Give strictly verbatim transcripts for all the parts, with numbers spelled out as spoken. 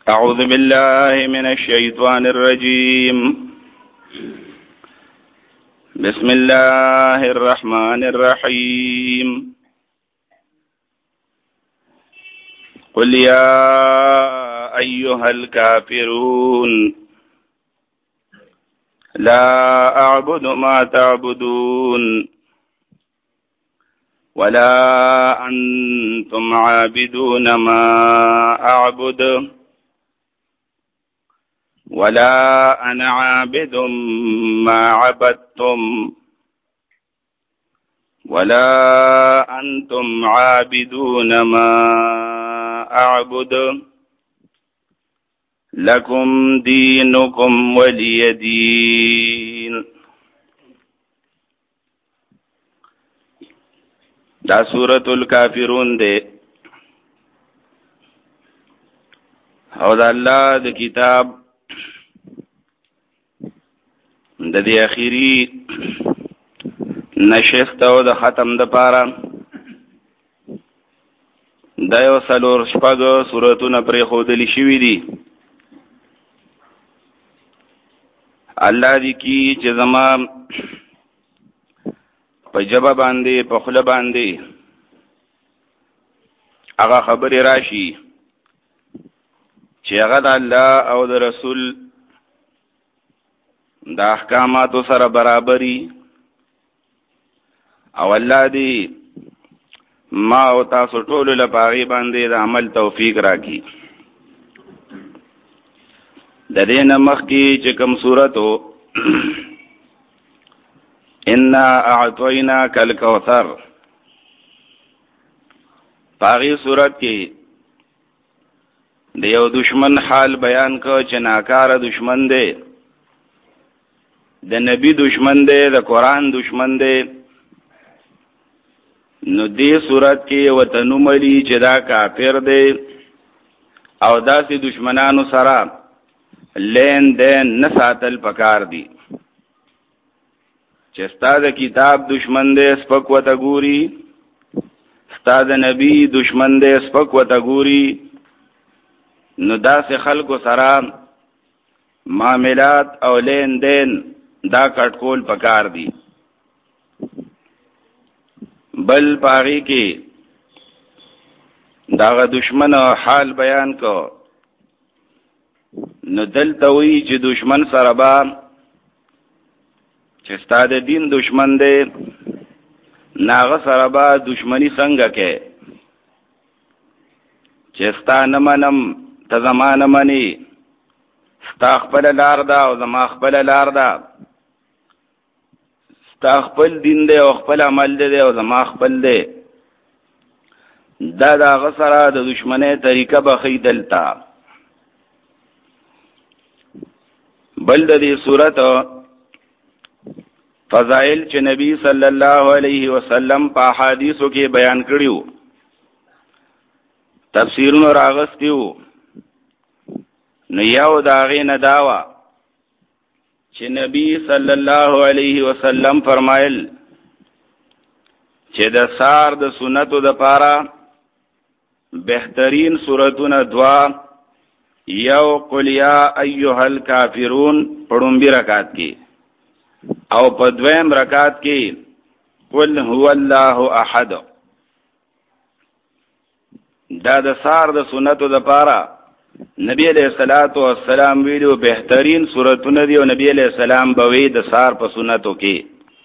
أعوذ بالله من الشيطان الرجيم. بسم الله الرحمن الرحيم. قل يا أيها الكافرون لا أعبد ما تعبدون ولا أنتم عابدون ما أعبد ولا أنا عابد ما عبدتم ولا أنتم عابدون ما أعبد لكم دينكم ولي دين. دا سورة الكافرون دے او دا اللہ دا کتاب دا دی اخیری نشست او دا ختم دا پارا دا یو سلور شپگ سورتون پر خودلی شوی دی. اللہ دی کی چه زمان پا جبا باندے پا خلا باندے اغا خبر راشی چه اغا دا اللہ او دا رسول دا احکاماتو سر برابری او اللہ دی ما او تاسو ټولو لپاره باندې د عمل توفیق راکړي. د دې نه مخکې چې کوم سورته انا اعطیناک الکوثر پاغي سورت کې د یو دشمن حال بیان کو چې ناکاره دشمن دی، د نبی دشمن دی، د قرآن دشمن دی. نو دې صورت کې وتنو ملي چې دا کافر دی او داسې دشمنانو سره لین دین نه ساتل پکار دی. چې ستا د کتاب دشمن دی سپک وته ګوري، ستا د نبی دشمن دی سپک وته ګوري، نو داسې خلکو سره معاملات او لین دین دا کټکول پکار دی. بل پاغی کی داغ دشمن حال بیان کو نو دلتوی چې دشمن سره با چې ستا د دین دشمن دی ناغه سره با دشمنی څنګه کې چې ستا نه منم ته زما نه منې، ستا خپل لار ده او زما خپل لار ده، ستا خپل دین دی او خپل عمل دی او زما خپل دی. دا دا غسره د دشمنی طریقه بخی دلتا. بل د دې صورت فضائل چې نبی صلی الله علیه وسلم په حدیثو کې بیان کړیو، تفسیرونو راغستیو، نو یو دا غي نه داوا چې نبی صلی الله علیه وسلم فرمایل چې د سار د سنتو د پاره بهترین سورتونه دوا یو قل یا ایها الکافرون پړومبی رکعت کې او په دویم رکعت کې قل هو الله احد. دا د سار د سنتو د پاره نبی علیہ الصلوۃ والسلام ویلو بهترین سورتونه دی او نبی علیہ السلام بوی د سار په سنتو کې.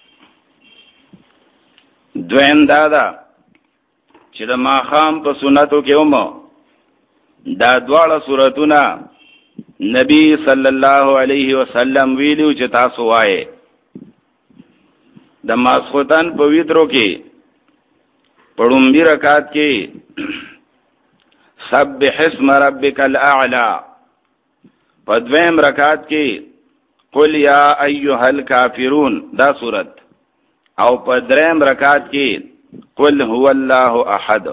دویم دادا چې د ماخام په سنتو کې اومو دا دواړه سورتونه نبی صلی الله علیه وسلم ویلو چې تاسو وایي. د ماسختن په ویترو کې پړومبی رکعت کې سبح اسم ربک الاعلى، په دویم رکعت کې قل یا ایها الکافرون دا صورت، او په دریم رکعت کې قل هو الله احد.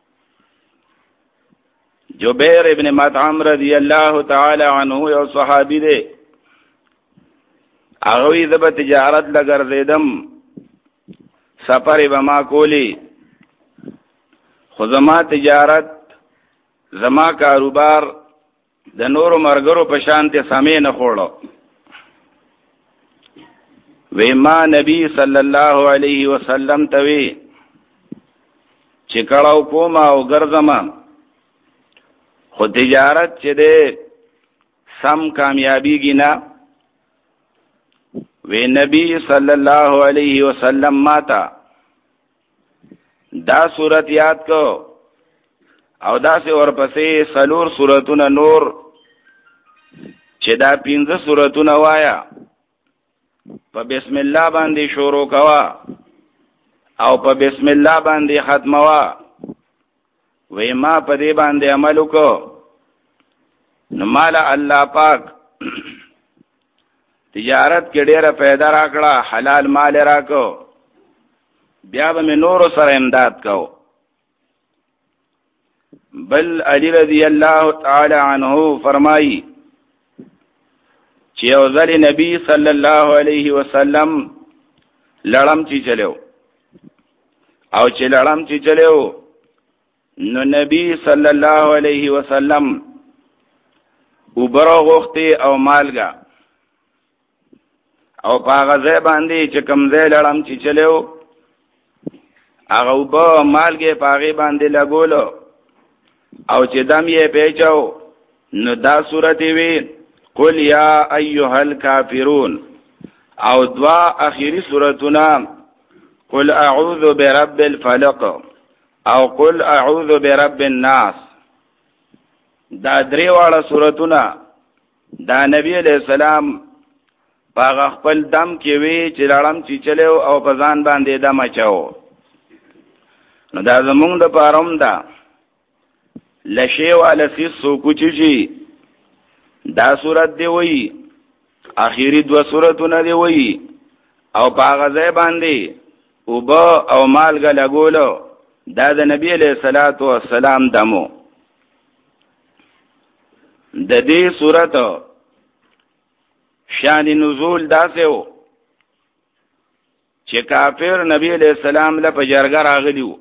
جبیر ابن مطعم رضی اللہ تعالی عنہ یو صحابی دے، اغوی دب تجارت لگر دیدم سفر بما کولی، خو زما تجارت زما کاروبار د نورو مرګرو په شانته سمې نه خوړو. وی ما نبی صلی الله علیه وسلم ته وی چې کړهو کوم او ګرځم خو تجارت چې ده سم کامیابیږي نه. وی نبی صلی الله علیه وسلم ماتا دا صورت یاد کو او دا سه ورپسې سلور صورتونه نور چې دا پنځه صورتونه وایا په بسم الله باندې شروع کوا او په بسم الله باندې ختموا. وی ما په دې باندې عمل وکړو نو مال الله پاک تجارت کې ډېره پیدا راکړه، حلال مال راکو، بیا به مې نور سره امداد کو. بل علی رضی الله تعالی عنہ فرمایي چې او ځل نبی صلی الله علیه وسلم لړم چی چلو او چې لړم چی چلو نو نبی صلی الله علیه وسلم وبرو غوختی او مالګه او پاغه ځای باندې چې کوم ځای لړم چی چلو هغه وبو مالګه پاغه باندې لګولو او چې دم یې پیچاو نو دا سورته وی قل یا ایها الکافرون او دوا اخیری سورتنا قل اعوذ برب الفلق او قل اعوذ برب الناس. دا درې واړه سورتونه دا نبی علیہ السلام پاغ خپل دم کې وی چې لړم چې چلو او په ځان باندې دم اچاو. نو دا زمونږ د پاروم دا لشی والا سیس سوکو چی دا صورت دی وی اخیری دو صورتونه دی وی او پاغذای باندې او با او مالګه لګولو دا د نبی علیہ الصلوۃ والسلام دمو. د دې صورت شان نزول داسه و چې کافر نبی علیہ السلام له پجرګه راغلیو،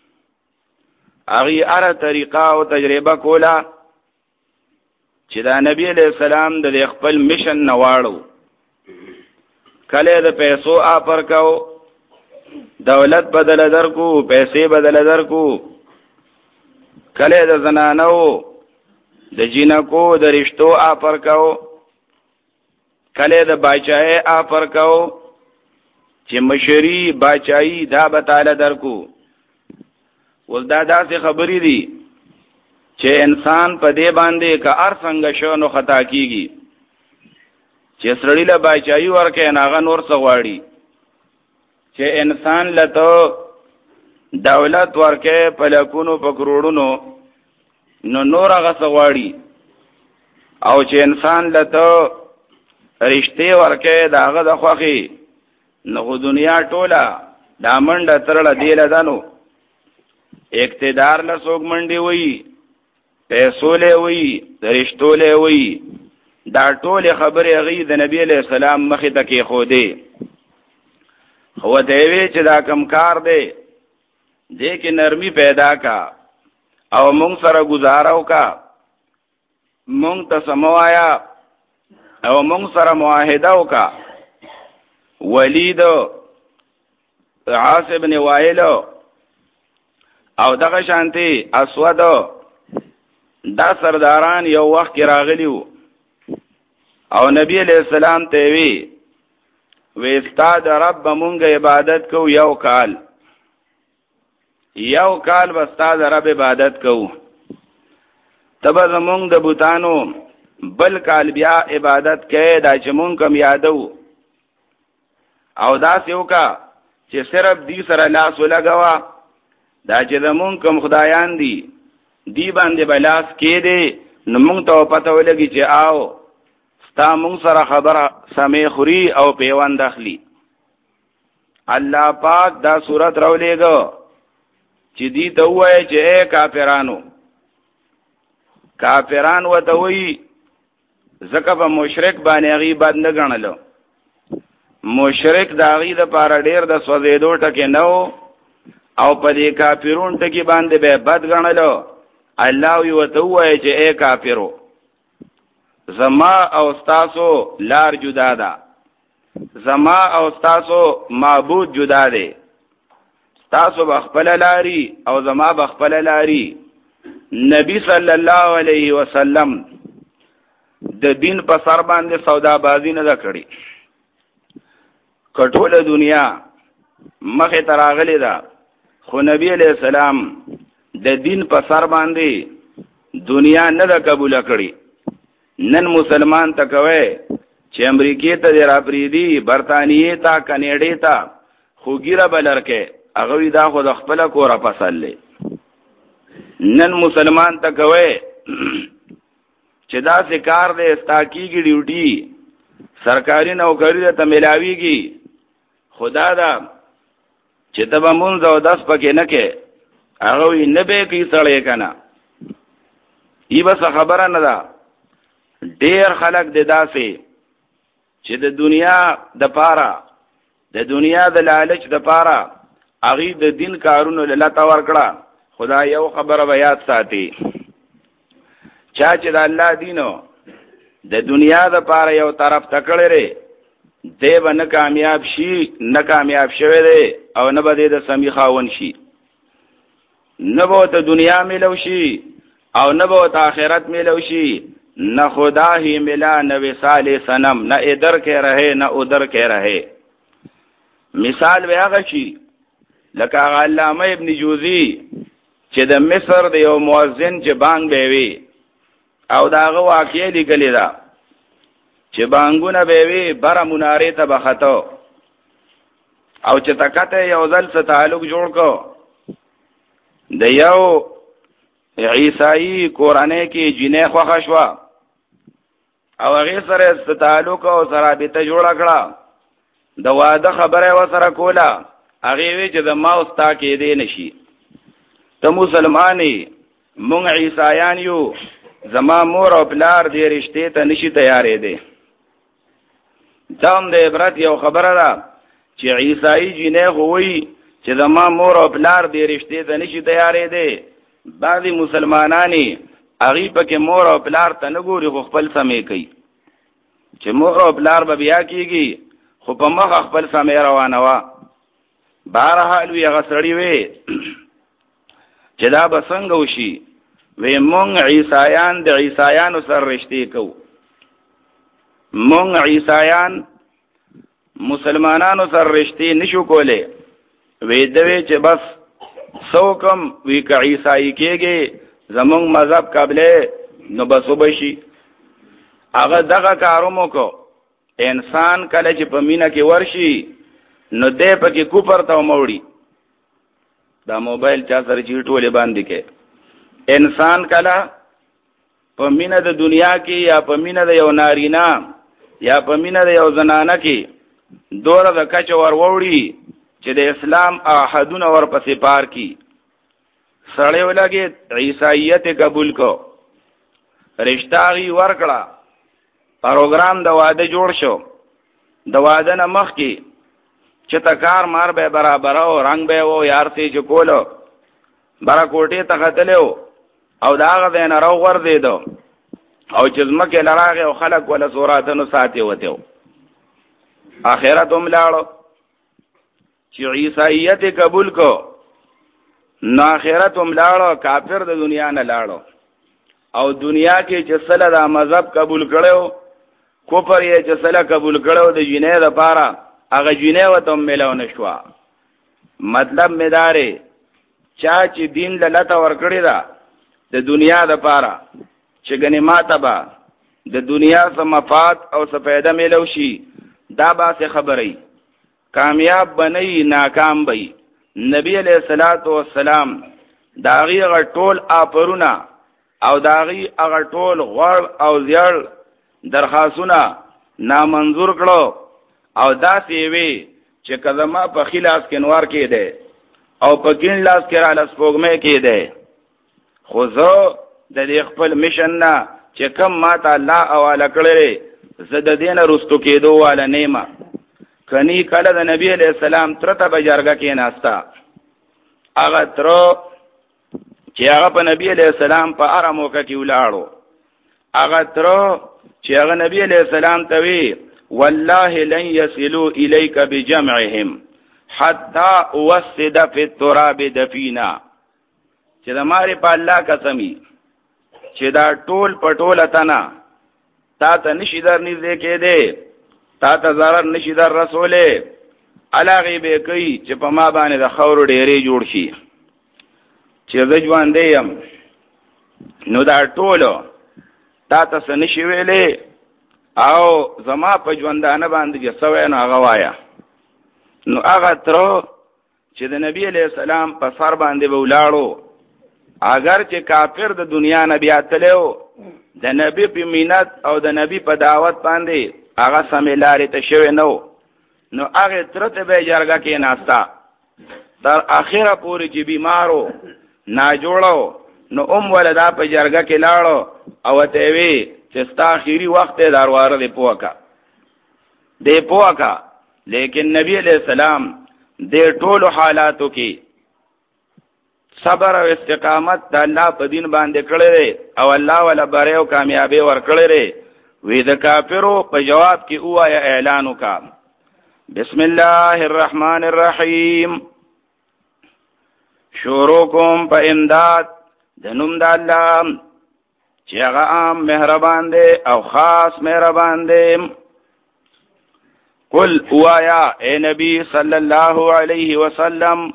اغي اره طریقه او تجربه کولا چې دا نبی علیہ السلام د خپل میشن نواړو. کله د پیسو آفر کو، دولت بدل درکو، پیسې بدل درکو، کله د زنانو د جنکو د رشتو آفر کو، کله د بچای آفر کو چې مشری بچای دا به تعالی درکو. ولدا داسې خبرې دي چې انسان په دې باندې که ار څنګه شو نو خطا کیږي چې سړی له بچای ورکه ناغه نور سغواړي، چې انسان لته دولت ورکه په لکونو په کروڑونو نو نور هغه سغواړي، او چې انسان لته رشته ورکه داغه د خوخي نو دنیا ټوله دا منډه ترړه دیله دانو. اقتدار له سوګ منډي وي، پیسو له وي، رشتو له وي، دا ټول خبره غي د نبی علیہ السلام مخې ته کې خو دی. خو دی وی چې دا کم کار دی دې کې نرمي پیدا کا او مونږ سره گزارو کا، مونږ ته سموایا او مونږ سره معاهده وکا. ولید عاص بن وائل او دغه شانتی اسود دا سرداران یو وخت کې راغلیو او نبی علیہ السلام ته وی وی استاد رب مونږه عبادت کو یو کال یو کال واستاد رب عبادت کو، تبه زمونږ د بوتانو بل کال بیا عبادت کړي دا چې مونږ کم یادو. او دا سیو کا چې صرف دی سره لاس ولګوا دا چې زمونږ کم خدایان دي دی باندې بلاس کې دي نو مونږ ته پته ولګي چې آو ستا مونږ سره خبره سمې خوري او پیوند اخلي. الله پاک دا صورت راولېګو چې دی ته وایي چې اے کافرانو، کافران وته وایي زکه په مشرک باندې غي بد نه غنلو، مشرک دا غي د پاره ډیر د سوځېدو ټکه نو او په دې کافرون ټکی باندې به بد غنلو. الله یو ته وایي چې اے کافرو زما او تاسو لار جدا ده، زما او تاسو معبود جدا ده. تاسو بخپل لاري او زما بخپل لاري. نبی صلی الله علیه وسلم د دین په سر باندې سودا بازی نه کړی. کټوله دنیا مخه تراغلی ده، خو نبی علیہ السلام د دین په سر باندې دنیا نه ده قبول کړی. نن مسلمان ته کوي چې امریکای ته را پریدي، برتانیې ته، کنیډې ته، خو ګیره بلرکه هغه دا خو د خپل کوره پسلې. نن مسلمان ته کوي چې دا کار دې استاکیږي ډیوټي سرکاري نوکری ته ملاويږي، خدا دا چې ته به مونږ او داس پکې نه کې هغه یې نه به کې سړی کنه. ای بس خبره نه ده. ډیر خلک د داسې چې د دنیا د پاره د دنیا د لالچ د پاره هغه د دین کارونو له تور کړه. خدا یو خبره بیا ساتي، چا چې د الله دینو د دنیا د پاره یو طرف تکړه لري دی به نه کامیاب شي، نه کامیاب شوی دی او نه به د سمی خاون شي. نه به ته دنیا ملو شي او نه به ته آخرت ملو شي. نہ خدا ہی ملا نہ وصال صنم، نہ ادھر کے رہے نہ ادھر کے رہے. مثال بیا غشي لکه علامه ابن جوزی چې د مصر د یو مؤذن چې بانګ بیوي او داغه واقعي لیکلی دا چې بانګونه بیوي بره منارې ته بخته او چې تکته یو ځل سره تعلق جوړ کو د یو عیسائی قرآنه کې جنې خوښه شو او هغه سره تعلق او سرابطه جوړ کړه. د واده خبره و سره کوله، هغه وی چې د ما استا کې دی نشي. ته مسلمانې مونږ عیسایان یو، زما مور او پلار دې رشته ته نشي تیارې دي. دام د عبرت یو خبره ده چې عیسائی جنې غوي چې زما مور او پلار دې رشته ته نشي تیارې دي. بعضی مسلمانانی هغه پکې مور او پلار ته نه ګوري، خو خپل سمې کوي چې مور او پلار به بیا کیږي، خو په مخ خپل سمې روانه وا. بهرحال وی غسړی وی چې دا به څنګه وشي. وی مونږ عیسایان د عیسایانو سره رشتې کوو، مونږ عیسایان مسلمانانو سره رشتې نشو کولای. وی دوی چې بس سوکم وی که عیسائی کېږي زمونږ مذهب قبله نو بسو بشي. هغه دغه کارومو کو انسان کله چې په مینه کې ورشي نو دې پکې کوپر ته موړي. دا موبایل چا سره چې ټوله باندې کې انسان کله په مینه د دنیا کې یا په مینه د یو نارینا یا په مینه د یو زنانه کې دوره د کچ ور وړي چې د اسلام احدونه ور پسې پار کی. سړی ولګي عیسائیت قبول کو، رشتہ غي ورکړه، پروګرام د واده جوړ شو. د واده نه مخ کې چې تکار مار به برابر او رنگ به وو یار سي جو کولو برا کوټه ته خدلو او داغه دین راو ور دیدو او چې زمکه لراغه او خلق ولا سوراتونو ساتي وته. اخرت هم لاړو چې عیسائیت قبول کو، نو اخرت هم لاړو، کافر د دنیا نه لاړو. او دنیا کې چې سله د مذهب قبول کړو، کوپر یې چې سله قبول کړو د جنې د پاره هغه جنې وته ملو نشوا. مطلب مدارې چا چې دین لته ور کړی دا د دنیا د پاره چې غنی ماته با د دنیا سمفات او سفیده ملو شي، دا با څه خبرې کامیاب بنئ ناکام بئ. نبی علیہ الصلوۃ والسلام داغي غ ټول اپرونه او داغي هغه ټول غړ او زیړ درخواستونه نامنظور کړو او داسې وی چې کلمه په خلاص کې نوار کې ده او په کین لاس کې را لاس پوغمه کې ده. خو زه د دې خپل میشن نه چې کم ماته الله حواله کړی زه د دینه رستو کېدو والا نیمه. کني کله د نبی علیہ السلام ترته بجارګه کې ناستا هغه تر چې هغه په نبی علیہ السلام په آرامو کې ولاړو، هغه تر چې هغه نبی علیہ السلام ته وی والله لن يصلوا اليك بجمعهم حتى اوسد في التراب دفینا چې د ماره په الله قسمی چې دا ټول پټول اتنا تا ته نشي در نږدې کېده تا ته zarar نشي در رسوله علاغه به کوي چې په ما باندې د خور ډېرې جوړ شي چې زه ژوند یم نو دا ټولو تا ته نشي ویلې او زما په ژوندانه باندې چې سوې نو هغه وایا نو هغه تر چې د نبی علیہ السلام په سر باندې ولاړو اگر چې کافر د دنیا نبی اتلو د نبی په مینت او د نبی په دعوت باندې هغه سملاري ته شوی نو نو هغه تر ته به جرګه کې ناستا تر اخره پورې چې بیمارو نا جوړو نو ام ولدا په جرګه کې لاړو او ته وی چې ستا اخیری وخت دروازه دی پوکا دی پوکا لیکن نبی علیہ السلام دې ټولو حالاتو کې صبر او استقامت د الله په دین باندې کړی او الله ولا بره او کامیابی ور کړی وی د کافرو په جواب کې وایا اعلان وکا بسم الله الرحمن الرحیم شروع کوم په امداد د نوم د الله چې هغه عام مهربان دی او خاص مهربان دی قل وایا اے نبی صلی الله علیه وسلم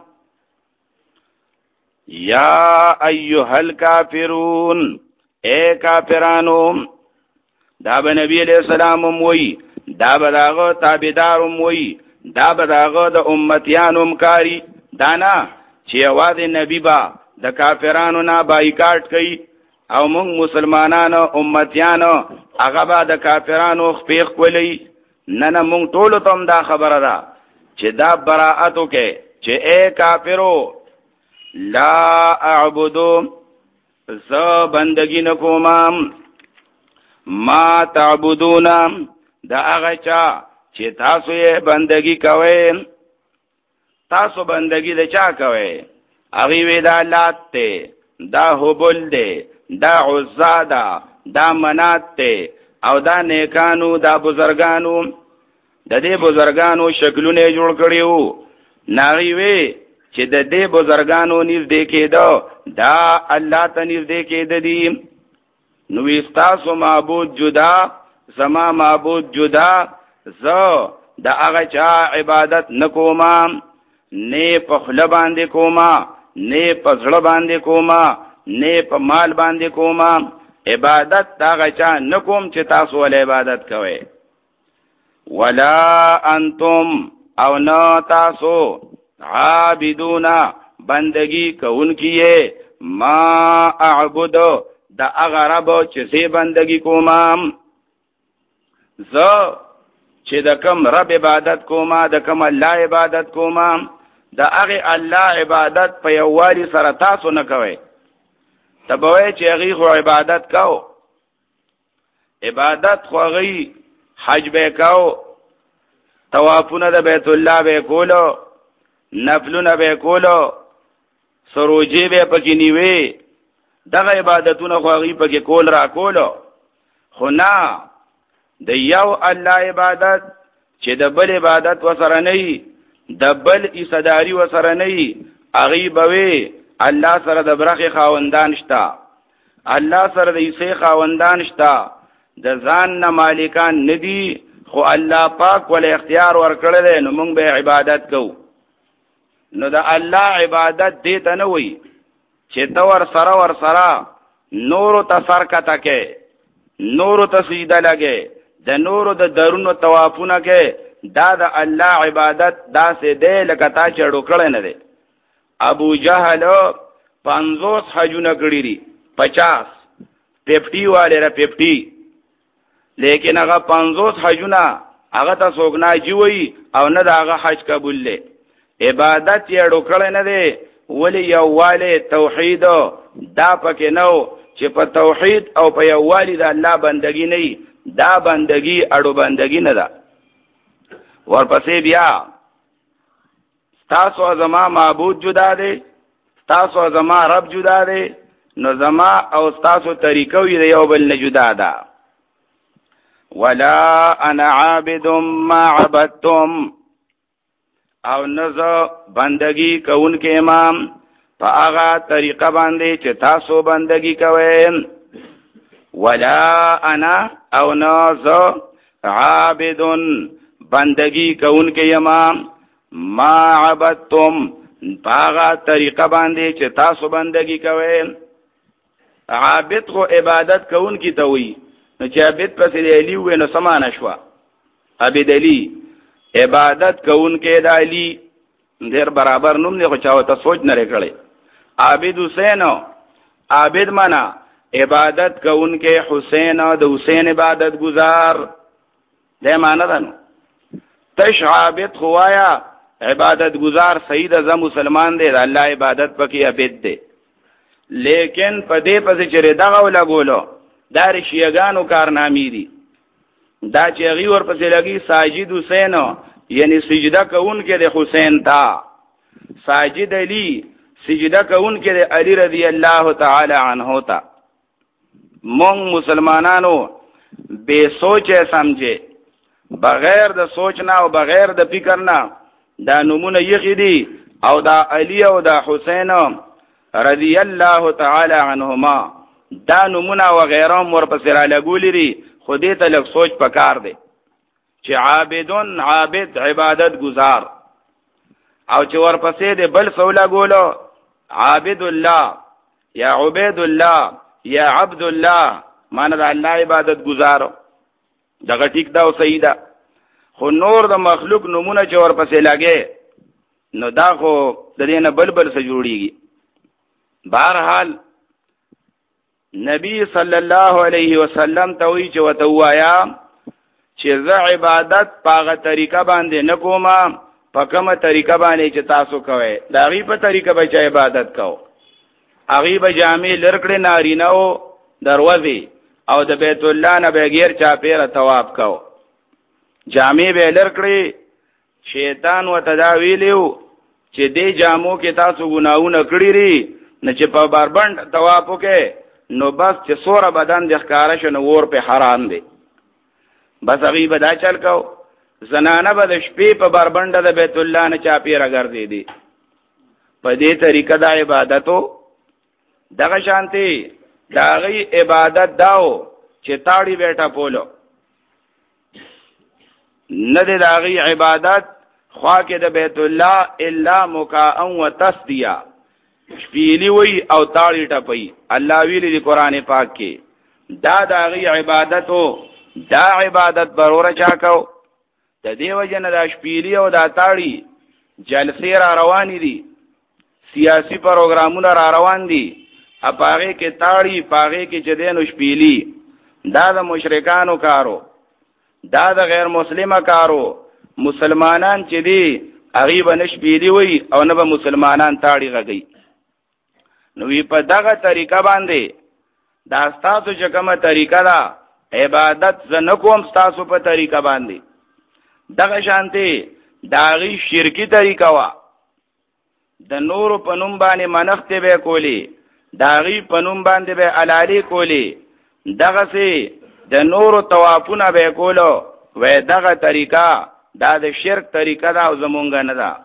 یا ایها الکافرون اے کافرانو دا به نبی علیہ السلام وی دا به داغه تابعدارم وی دا به داغه د امتیانم کاری دانا چې اواز نبی با د کافرانو نه بایکاټ کړي او موږ مسلمانانو امتیانو هغه به د کافرانو خپېخ کولې نه نه موږ ټول ته دا خبره ده چې دا براءت وکي چې اے کافرو لا اعبدو ز بندگی نکوم ما تعبدون دا هغه چا چې تاسو یې بندگی کوئ تاسو بندگی د چا کوئ هغه وی دا لات ته دا هبل ده دا عزا ده دا منات ته او دا نیکانو دا بزرگانو د دې بزرگانو شکلونه جوړ کړیو ناغي وی چې د دې بزرگانو نږدې کېدو دا الله ته نږدې کېد دي نو استاسو معبود جدا زما معبود جدا زه د هغه چا عبادت نکوما نه په خله باندې کوما نه په زړه باندې کوما نه په مال باندې کوما عبادت دا هغه چا نکوم چې تاسو ول عبادت کوئ ولا انتم او نه تاسو عابدونا بندگی کوونکیه ما اعبدو دا اغربو چې سي بندگی کومم زه چې د کوم رب عبادت کوما د کوم الله عبادت کوما دا هغه الله عبادت په یووالي سره تاسو نه کوئ تبوي چې هغه خو عبادت کاو عبادت خو هغه حج به کاو طوافونه د بیت الله به کولو نفلونه به کولو سروجی به پکې نیوي دغه عبادتونه خو هغه پکې کول را کولو خو نه د یو الله عبادت چې د بل عبادت وسره نه د بل ایصداری وسره نه هغه به الله سره د برخه خاوندان شتا الله سره د ایسه خاوندان شتا د ځان نه مالکان ندي خو الله پاک ول اختیار ورکړل دی نو موږ به عبادت کوو نو د الله عبادت دې ته نه وي چې تو ور سره ور سره نور ته سر کته کې نور ته سجده لګي د نور د درونو طوافونه کې دا د الله عبادت دا سه دې لکه تا چړو کړه نه دی ابو جهل پنځوس حجونه کړی دي پچاس پچپن والے را پچپن لیکن هغه پنځوس حجونه هغه ته سوګنا جوړي او نه دا هغه حج قبول لې عبادت یې ډوکړل نه دی ولی یوواله توحید دا پکې نو چې په توحید او په یووالي د الله بندگی نه دا بندگی اړو بندگی نه ده ورپسې بیا تاسو زما معبود جدا دی تاسو زما رب جدا دی نو زما او تاسو طریقو یې یو بل نه جدا ده. ولا انا عابد ما عبدتم او نزو بندگی کون کې امام په هغه طریقه باندې چې تاسو بندگی کوئ. ولا انا او نزو عابد بندگی کون کې امام ما عبدتم په هغه طریقه باندې چې تاسو بندگی کوئ. عابد خو عبادت کون کی ته وي، نو چې عابد پسې علی وې نو سمانه شو. عابد علی عبادت کون کې د علی ډیر برابر نوم نه، خو چا ته سوچ نه کړي. عابد حسین، عابد معنا عبادت کون کې حسین او د حسین عبادت گزار دې معنا ده. نو تش عابد خوایا عبادت گزار سید از مسلمان دی، الله عبادت پکې عبادت دی. لیکن پدې پسې چې دغه ولګولو دا شیعاګانو کارنامې دي. دا چې غي ور پسې لګي ساجد حسین، یعنی سجده کوون کې د حسین تا، ساجد علی سجده کوون کې د علی رضی الله تعالی عنہ تا. مونږ مسلمانانو بے سوچه سمجhe بغیر د سوچ نه او بغیر د فکر نه دا نمونه یخی دي او دا علی او دا حسین رضی الله تعالی عنهما دا نمونه و غیرهم ورپسې را لګولې دي. خو دې ته لږ سوچ پکار دی چې عابدون عابد عبادت گزار، او چې ورپسې دې بل څه لګولو عابد الله یا عبید الله یا عبد الله، معنی دا الله عبادت گزارو. دغه ټیک دا او صحیح ده. خو نور د مخلوق نمونه چې ورپسې لګي نو دا خو د دې نه بل بل څه جوړیږي. بهرحال نبی صلی الله علیه وسلم ته وی چې وتوایا چې زه عبادت پاغه طریقه باندې نکوما، په کومه طریقه باندې چې تاسو کوئ دا غي په طریقه به عبادت کوو. هغه به جامع لرکړې نارینه او دروازه او د بیت الله نه به غیر چا پیر طواف کوو. جامع به لرکړې شیطان وتداویلو چې دې جامو کې تاسو ګناونه کړی ری نه چې په باربند طواف وکې نو بس چې سوره بدن د ښکارا شنو ور په حرام دی. بس هغه به دا چل کو زنانه به د شپې په باربند د بیت الله نه چا پیر ګرځې دي. په دې طریقه د عبادتو دغه شانتي داغي عبادت داو چې تاړي بیٹا پولو نه د داغي عبادت خوا کې د بیت الله الا مکاء و تصدیه شپېلی وی او تاړي ټپي. الله ویلي دی قران پاک کې دا داغي عبادتو دا عبادت برور چا کو. د دې وجنه دا شپېلی او دا تاړي جلسې را روان دي، سیاسی پروګرامونه را روان دي، اپاغه کې تاړي پاغه کې جدين شپېلی دا د مشرکانو کارو، دا د غیر مسلمه کارو. مسلمانان چې دي هغه به نشپېلی وي او نه به مسلمانان تاړي غږي. نو وی په دغه طریقه باندې دا ستاسو چې کومه طریقه ده عبادت زنه کوم ستاسو په طریقه باندې. دغه شانتي داغي شرکی طریقه وا د نور په نوم باندې منښت به کولی، داغي په نوم باندې به علالي کولی، دغه سي د نور توافونه به کولو. و دغه طریقه دا د شرک طریقه ده او زمونږ نه ده.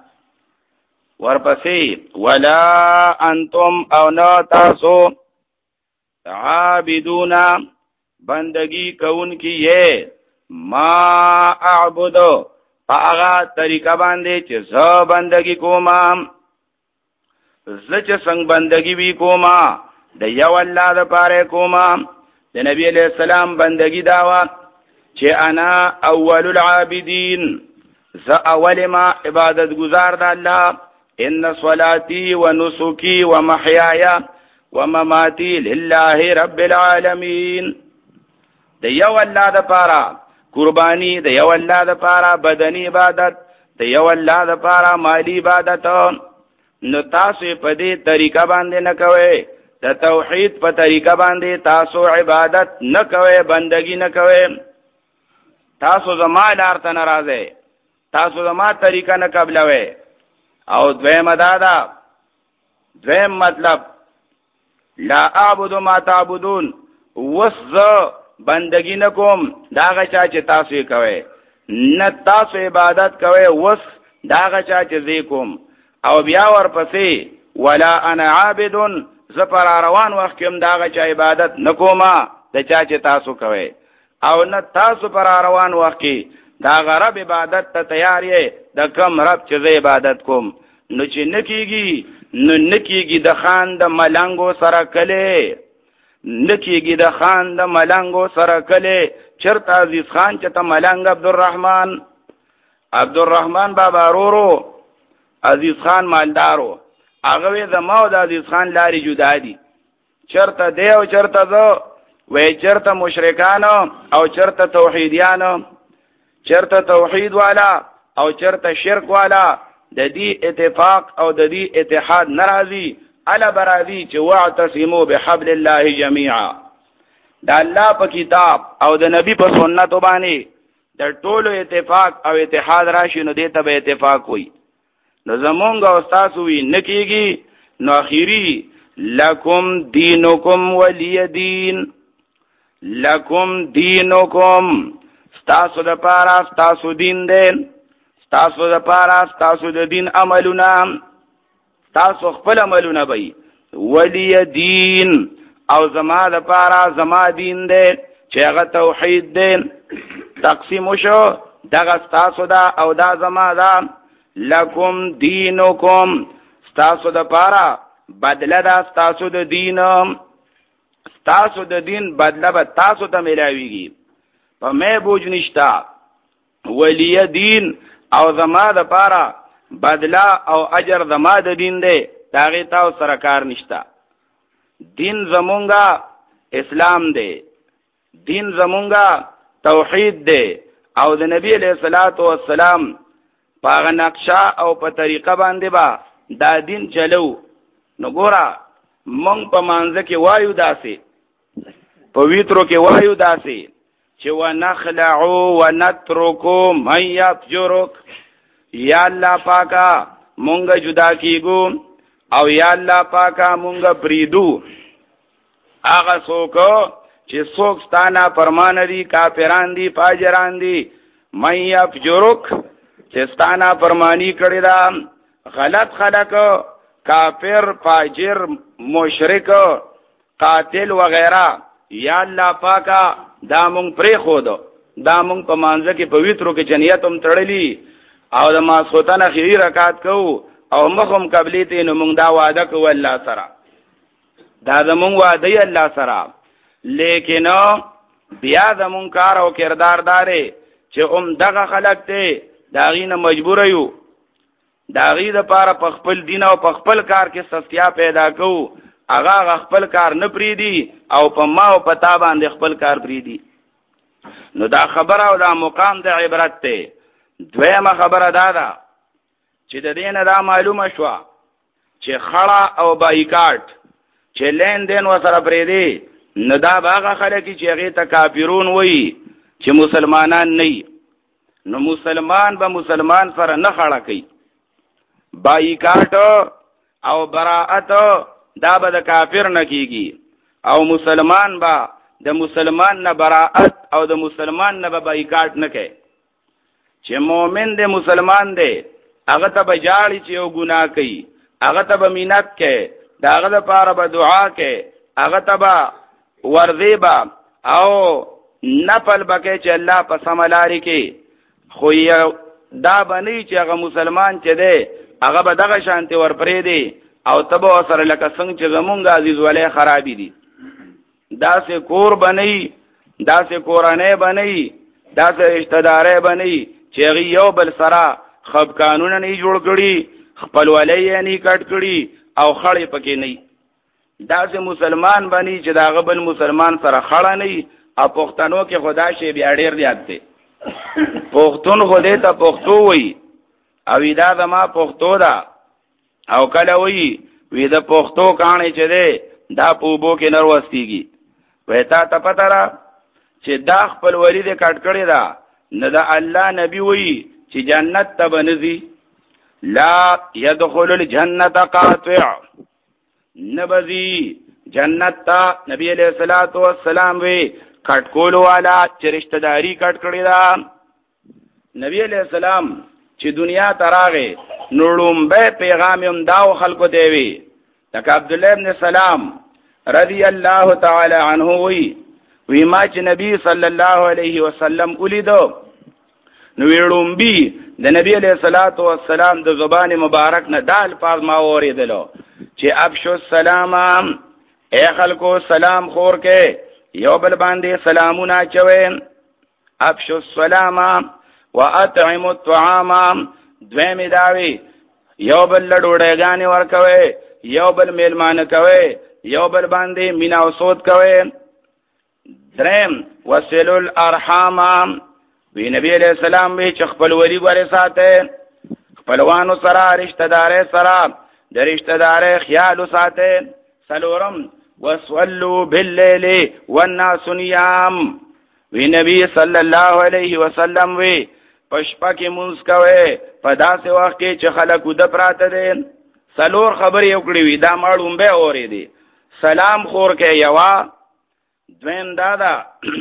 ورپسې ولا انتم او نا تاسو عابدون بندگی کون کی ہے ما اعبدو پاغا طریقہ باندې چې زه بندگی کوم. زه چې څنګه بندگی وی کوم د یو الله د پاره کوم. د نبی علیہ السلام بندگی داوا چې انا اول العابدین، زه اول ما عبادت گزار د الله. ان صلاتي ونسكي ومحياي ومماتي لله رب العالمين. د یو الله د پاره قربانی، د یو الله د پاره بدنی عبادت، د یو الله د پاره مالی عبادت. نو تاسو په دې طریقه باندې نه کوئ، د توحید په طریقه باندې تاسو عبادت نه کوئ، بندگی نه کوئ. تاسو زما لار ته ناراضه، تاسو زما طریقه نه قبلوي. او دویم دادا دویم مطلب لا اعبد ما تعبدون وس بندگی نکوم داغه چا چې تاسو کوي نه تاسو عبادت کوي وس داغه چا چې زی کوم او بیا ورپسې ولا انا عابد زپر روان وخت کوم داغه چا عبادت نکوما د چا چې تاسو کوي او نه تاسو پر روان وخت دا غرب عبادت ته تیار یې د کم رب چې زی عبادت کوم نو چې نکیږي نو نکیږي د خان د ملنګو سره کله نکیږي د خان د ملنګو سره کله چرته عزیز خان چې ته ملنګ عبدالرحمن عبدالرحمن بابا رورو عزیز خان مالدارو هغه زما او د عزیز خان لاري جدا دي چرته دی او چرته زه وې چرته مشرکان او چرته توحیدیان چرته توحید والا او چرته شرک والا د دې اتفاق او د دې اتحاد ناراضي الا برادي چې واعتصموا بحبل الله جميعا د الله په کتاب او د نبی په سنت باندې د ټولو اتفاق او اتحاد راشي نو دې ته به اتفاق وي نو زمونږ او تاسو وی نکېږي نو اخیری لکم دینکم ولی دین لکم دینکم تاسو د پاره تاسو دین دین تاسو د پاره تاسو د دین عملونه تاسو خپل عملونه وي ولی دین او زما د پاره زما دین دی چې هغه توحید دی تقسیم شو دغه تاسو دا او دا زما دا لکم دینکم تاسو د پاره بدله دا تاسو د دین تاسو د دین بدله به تاسو ته ملاويږي په مې بوج نشتا ولی دین او زما د پاره بدلا او اجر زما د دین دی داغه تاسو سره کار نشتا دین زمونږه اسلام دی دین زمونږه توحید دی او د نبی علیہ الصلوۃ والسلام پاغه نقشه او په طریقه باندې با دا دین چلو نو ګورا مونږ په مانځ کې وایو داسې په ویترو کې وایو داسې چې ونخلعو ونترکو من یفجرک یا الله پاکا مونږ جدا کیګو او یا الله پاکا مونږ پریدو هغه څوک چې څوک ستانه فرمان دي کافران دي فاجران دي من یفجرک چې ستانه فرمانی کړی دا غلط خلق کافر فاجر مشرک قاتل وغیرہ یا الله پاکا دا مونږ پرې خو دو دا مونږ په مانځ کې پویترو کې جنیتم تړلی او د ماسوتن اخیری رکعت کو او مخم قبلی ته نو مونږ دا وعده کو الله سره دا زمونږ وعده الله سره لیکن بیا زمونږ کار او کردار دارې چې اوم دغه خلق ته داغینه مجبور یو داغی د پاره په خپل دین او په خپل کار کې سستیا پیدا کو هغه خپل کار نه پریدي او په ما او پتا باندې خپل کار پریدي نو دا خبره او دا مقام د عبرت ته دویمه خبره دا ده چې د دین دا معلومه شو چې خړه او بایکاټ چې لین دین وسره پریدي نو دا باغه خلک چې هغه ته کافرون وایي چې مسلمانان نه نو مسلمان به مسلمان سره نه خړه کوي بایکاټ او براءت دا به د کافر نه کیږي او مسلمان با د مسلمان نه براءت او د مسلمان نه به بایکاټ نه کوي چې مؤمن دی مسلمان دی هغه ته به جاړي چې یو ګناه کوي هغه ته به مینت کوي دا هغه لپاره به دعا کوي هغه ته به ورځي با او نفل بکې چې الله په سملاري کې خو دا بنی چې هغه مسلمان چې دی هغه به دغه شانتي ورپرې دی او تبو سره لکه څنګه چې زمونږ عزیز ولې خرابې دي دا سه کور بنئ دا سه کورانه بنئ دا سه رشتہ دارې بنئ چې یو بل سره خب قانون نه جوړ کړي خپل ولې نه کټ کړي او خړې پکې نه دا سه مسلمان بنئ چې دا غبل مسلمان سره خړه نه او پښتنو کې خدا شی بیا ډېر زیات دی پښتون خو دې ته پښتو وای او دا زما پښتو دا او کله وی وی د پښتو کہانی چې ده دا پوبو کې نروستيږي وای تا ته پته را چې دا خپل ولی دې کټ کړی دا نه دا الله نبی وی چې جنت ته بنځي لا يدخل الجنه قاطع نبذي جنت تا نبی علیہ الصلوۃ والسلام وی کټکول والا چې رشتہ داری کټ کړی دا. نبی علیہ السلام چې دنیا تراغه نړوم به پیغام هم داو خلکو دی وی. تک عبد الله ابن سلام رضی الله تعالی عنه وی وی ما چې نبی صلی الله علیه وسلم ولیدو نو ویړم بي د نبی علیہ الصلوۃ والسلام د زبان مبارک نه دال پاز ما اوریدلو چې ابشو السلام اے خلکو سلام خور کې یو بل باندې سلامونه چوي. ابشو السلام واطعموا الطعام دویم داوی یو بل لډوډګانی ورکوي یو بل میلمانه کوي یو بل باندې مینا او سود کوي. دریم وصل الارحام وی نبی علیہ السلام وی چې خپل ولی ګره ساته خپلوانو سره رشتہ دارې سره د رشتہ دارې خیال ساته. سلورم وصلوا بالليل والناس نيام وی نبی صلی الله علیه وسلم وی پشپا کې مونږ کوي په داسې وخت کې چې خلک د پراته دي. سلور خبرې وکړې وی دا ماړوم به اورې دي. سلام خور کې یوا دویم دادا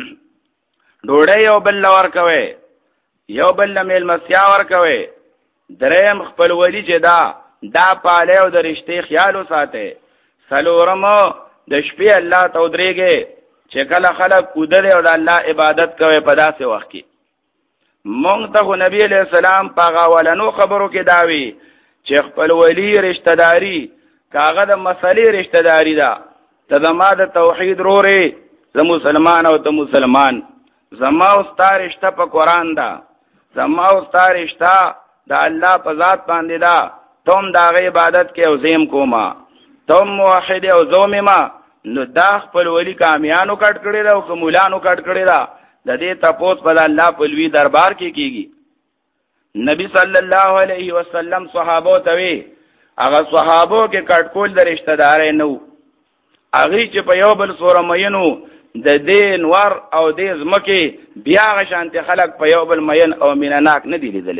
ډوړې یو بل ور کوي یو بل میل مسیا ور کوي. دریم خپل ولی چې دا دا پاله او د رشتې خیال ساته. سلورم د شپې الله ته ودرېږي چې کله خلک کودره او د الله عبادت کوي په داسې وخت کې. مونږ ته نبی علیہ السلام پاغه ولنو خبرو کې داوی چې خپل ولی رشتہ داری کاغه د مسلې رشتہ داری دا ته زما د توحید روري زه مسلمان او ته مسلمان زما او ستاره رشتہ په قران دا زما او ستاره رشتہ د الله په ذات باندې دا تم دا غي عبادت کې او زم کوما تم موحد او زوم ما نو دا خپل ولی کامیانو کټ کړی دا او کومولانو کټ کړی دا د دې تپوس په الله په لوی دربار کې کیږي. نبی صلی الله علیه وسلم صحابو ته وی هغه صحابو کې کټکول د رشتہ دارې نو هغه چې په یو بل سره مینو د دین ور او د زمکه بیا غشانت خلق په یو بل مین او مینناک نه دی لیدل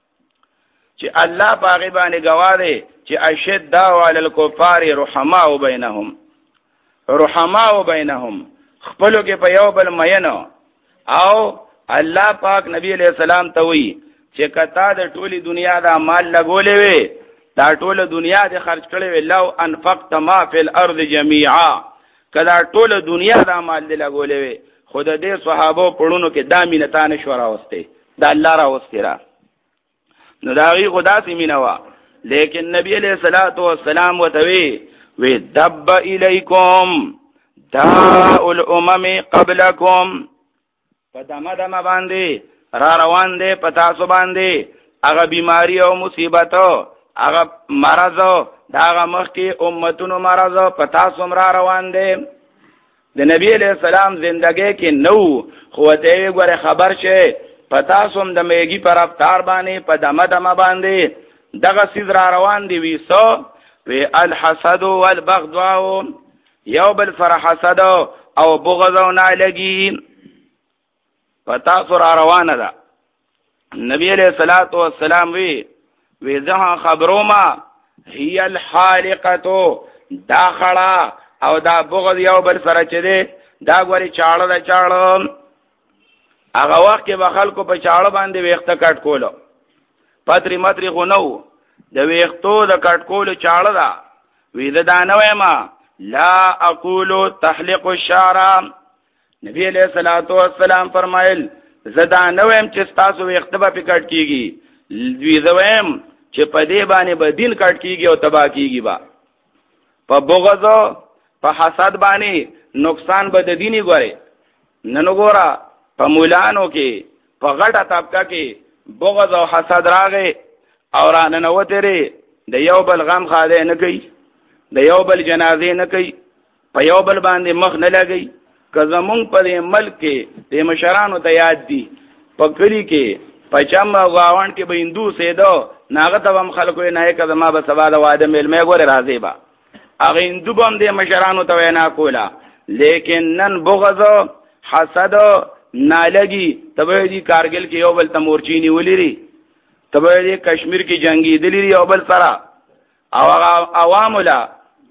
چې الله باغی باندې گواهه چې اشد علی الکفار رحماء بینهم رحماء بینهم خپلو کې په یو بل مینو او الله پاک نبی علیہ السلام ته وی چې کتا د ټولی دنیا دا مال لګولې وي دا ټوله دنیا دې خرج کړې وي لو انفقت ما فی الارض جميعا کدا ټوله دنیا دا مال دې لګولې وي خود دې صحابه پړونو کې دامینتان شورا وسته دا الله را وسته نو داغي خدا سي مينوا لیکن نبی علیہ الصلوۃ والسلام وتوی وی دب الیکم داء الامم قبلکم پدما دما باندې را روان دي پتا سو باندې هغه بیماری او مصیبت هغه مرض دا هغه مخکې امتونو مرض پتا سو را روان دي. د نبی علیہ السلام زندګۍ کې نو خو ته غره خبر شه پتا سو د میګي پر افطار باندې پدما دما باندې دغه سیز را روان دي ویسو وی الحسد والبغضاء یو بل فر حسد او بغض او نالګي پتا سره روانه ده. نبی علیہ الصلوۃ والسلام وی وی ځه خبرو ما هي الحالقه دا خړه او دا بغض یو بل سره چي دي دا غوري چاړه دا چاړه هغه وخت کې بخلکو په چاړه باندې ویخته کټ کولو پاتری ماتری غنو د ویختو د کټ کولو چاړه دا وی دا دانوي ما لا اقول تحلق الشعر نبی علیہ الصلوۃ والسلام فرمایل زدا نویم چې تاسو وختبه پکټ کیږي دوی زویم چې په دې باندې به دین کټ کیږي او تبا کیږي با په بغض په حسد باندې نقصان به د دیني ګوره نن ګورا په مولانو کې په غټه طبقه کې بغض او حسد راغې او رانه وتري د یو بل غم خاله نه کوي د یو بل جنازې نه کوي په یو بل باندې مخ نه لګي که زمونږ په ملک کې د مشرانو ته یاد دي په کلی کې په چم غاوان کې به هندو سیدو ناغه ته هم خلکو نه یې کزما به سبا د واده میل مې ګوره راځي با هغه هندو هم د مشرانو ته نه کولا لیکن نن بغض حسد نالګي تبه دي کارګل کې یو بل تمورچینی ولري تبه دي کشمیر کې جنگي دلی یو بل سره او عوام لا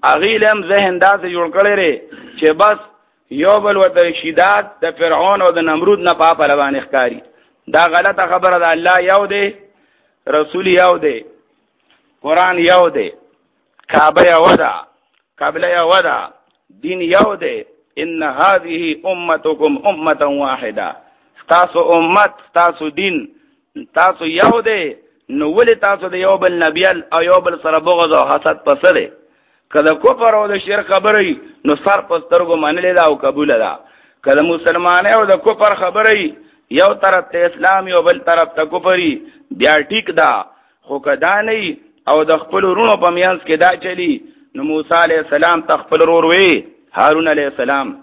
اغیلم ذهن داسې جوړ کړی ری چې بس یو بل ورته شداد د فرعون او د نمرود نه پاپه روان ښکاری. دا غلطه خبره ده. الله یو دی، رسول یو دی، قرآن یو دی، کعبه یو ده، قبله یو ده، دین یو دی. ان هذه امتکم امه واحده، تاسو امت، تاسو دین، تاسو یو دی. نو ولې تاسو د یو بل نبیل او یو بل سره بغض او حسد پسې دی؟ کله کفر او د شرک خبرې نو سر پسترګو منلې دا او قبول ده. کله مسلمان او د کفر خبرې یو طرف ته اسلام یو بل طرف ته کفر، بیا ټیک ده. خو کدا نه او د خپل ورونو په میانس کې دا چلی، نو موسی علی السلام تخپل ورور وی هارون علی السلام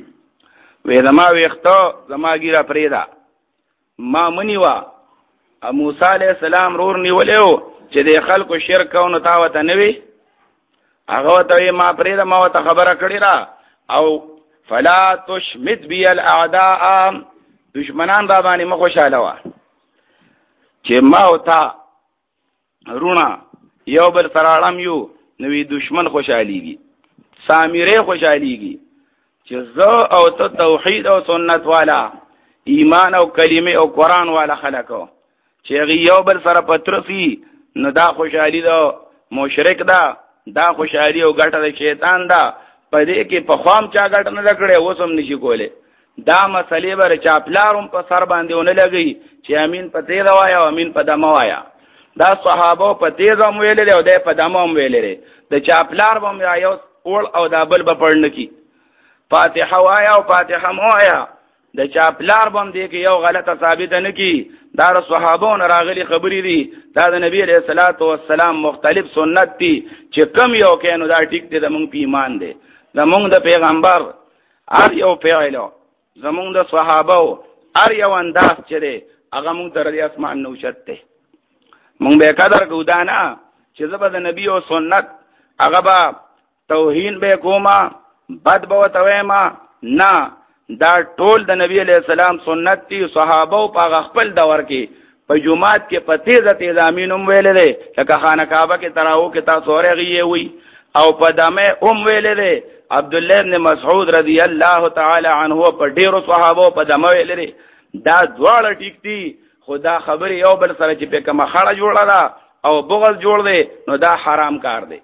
وی زما ویختو زما ګیره پریدا ما منی وا. موسی علی السلام رور نیولیو چې د خلکو شرک او نو تاوته نوي، هغه ته ما پریدا ما ته خبره کړی را. او فلا تشمت بی الاعداء، دشمنان را باندې مخوشاله وا چې ما او تا رونا یو بل سرالم یو، نوی دشمن خوشحالیږي، سامره خوشحالیږي چې زه او ته توحید او سنت والا، ایمان او کلمه او قرآن والا خلکو چې یو بل سره پترسی، نو دا خوشحالی دا مشرک دا، دا خوشحالی او ګټه د شیطان دا. په دې کې په خوام چا ګټه نه کړي، اوس هم نشي کوله. دا مسلې بر چا پلارم په سر باندې ونه لګي چې امین په تیز وایا او امین په دمه وایا. دا صحابه په تیز هم ویلې او د په دمه هم ویلې. د چا پلار هم یو اول او دا بل په پړن کې فاتحه وایا او فاتحه مو وایا. د چا پلار باندې کې یو غلطه ثابت نه کی. دا صحابون راغلي خبرې دي، دا د نبی علیہ الصلوۃ والسلام مختلف سنت دي چې کم یو کینو دا ټیک دي. زمونږ په ایمان دي، زمونږ د پیغمبر هر یو فعلو، زمونږ د صحابه هر یو انداز چې دی هغه مونږ تر دې اسمان نو شته. مونږ به قدر کو دا نه چې زبر د نبی او سنت هغه با توهین به کوما، بد به تویما نه. دا ټول د نبی علیہ السلام سنت دي. صحابه په خپل دور کې په جمعات کې په تیزه تیز امینم ویل دي، لکه خانه کعبه کې تراو کې تاسو اورغي وي، او په دمه ام ویل دي. عبد الله بن مسعود رضی الله تعالی عنه په ډیرو صحابه په دمه ویل دي. دا دواړه ټیک دي، خدا خبر یو بل سره چې په کومه خړه جوړه ده او بغض جوړ دی، نو دا حرام کار دی.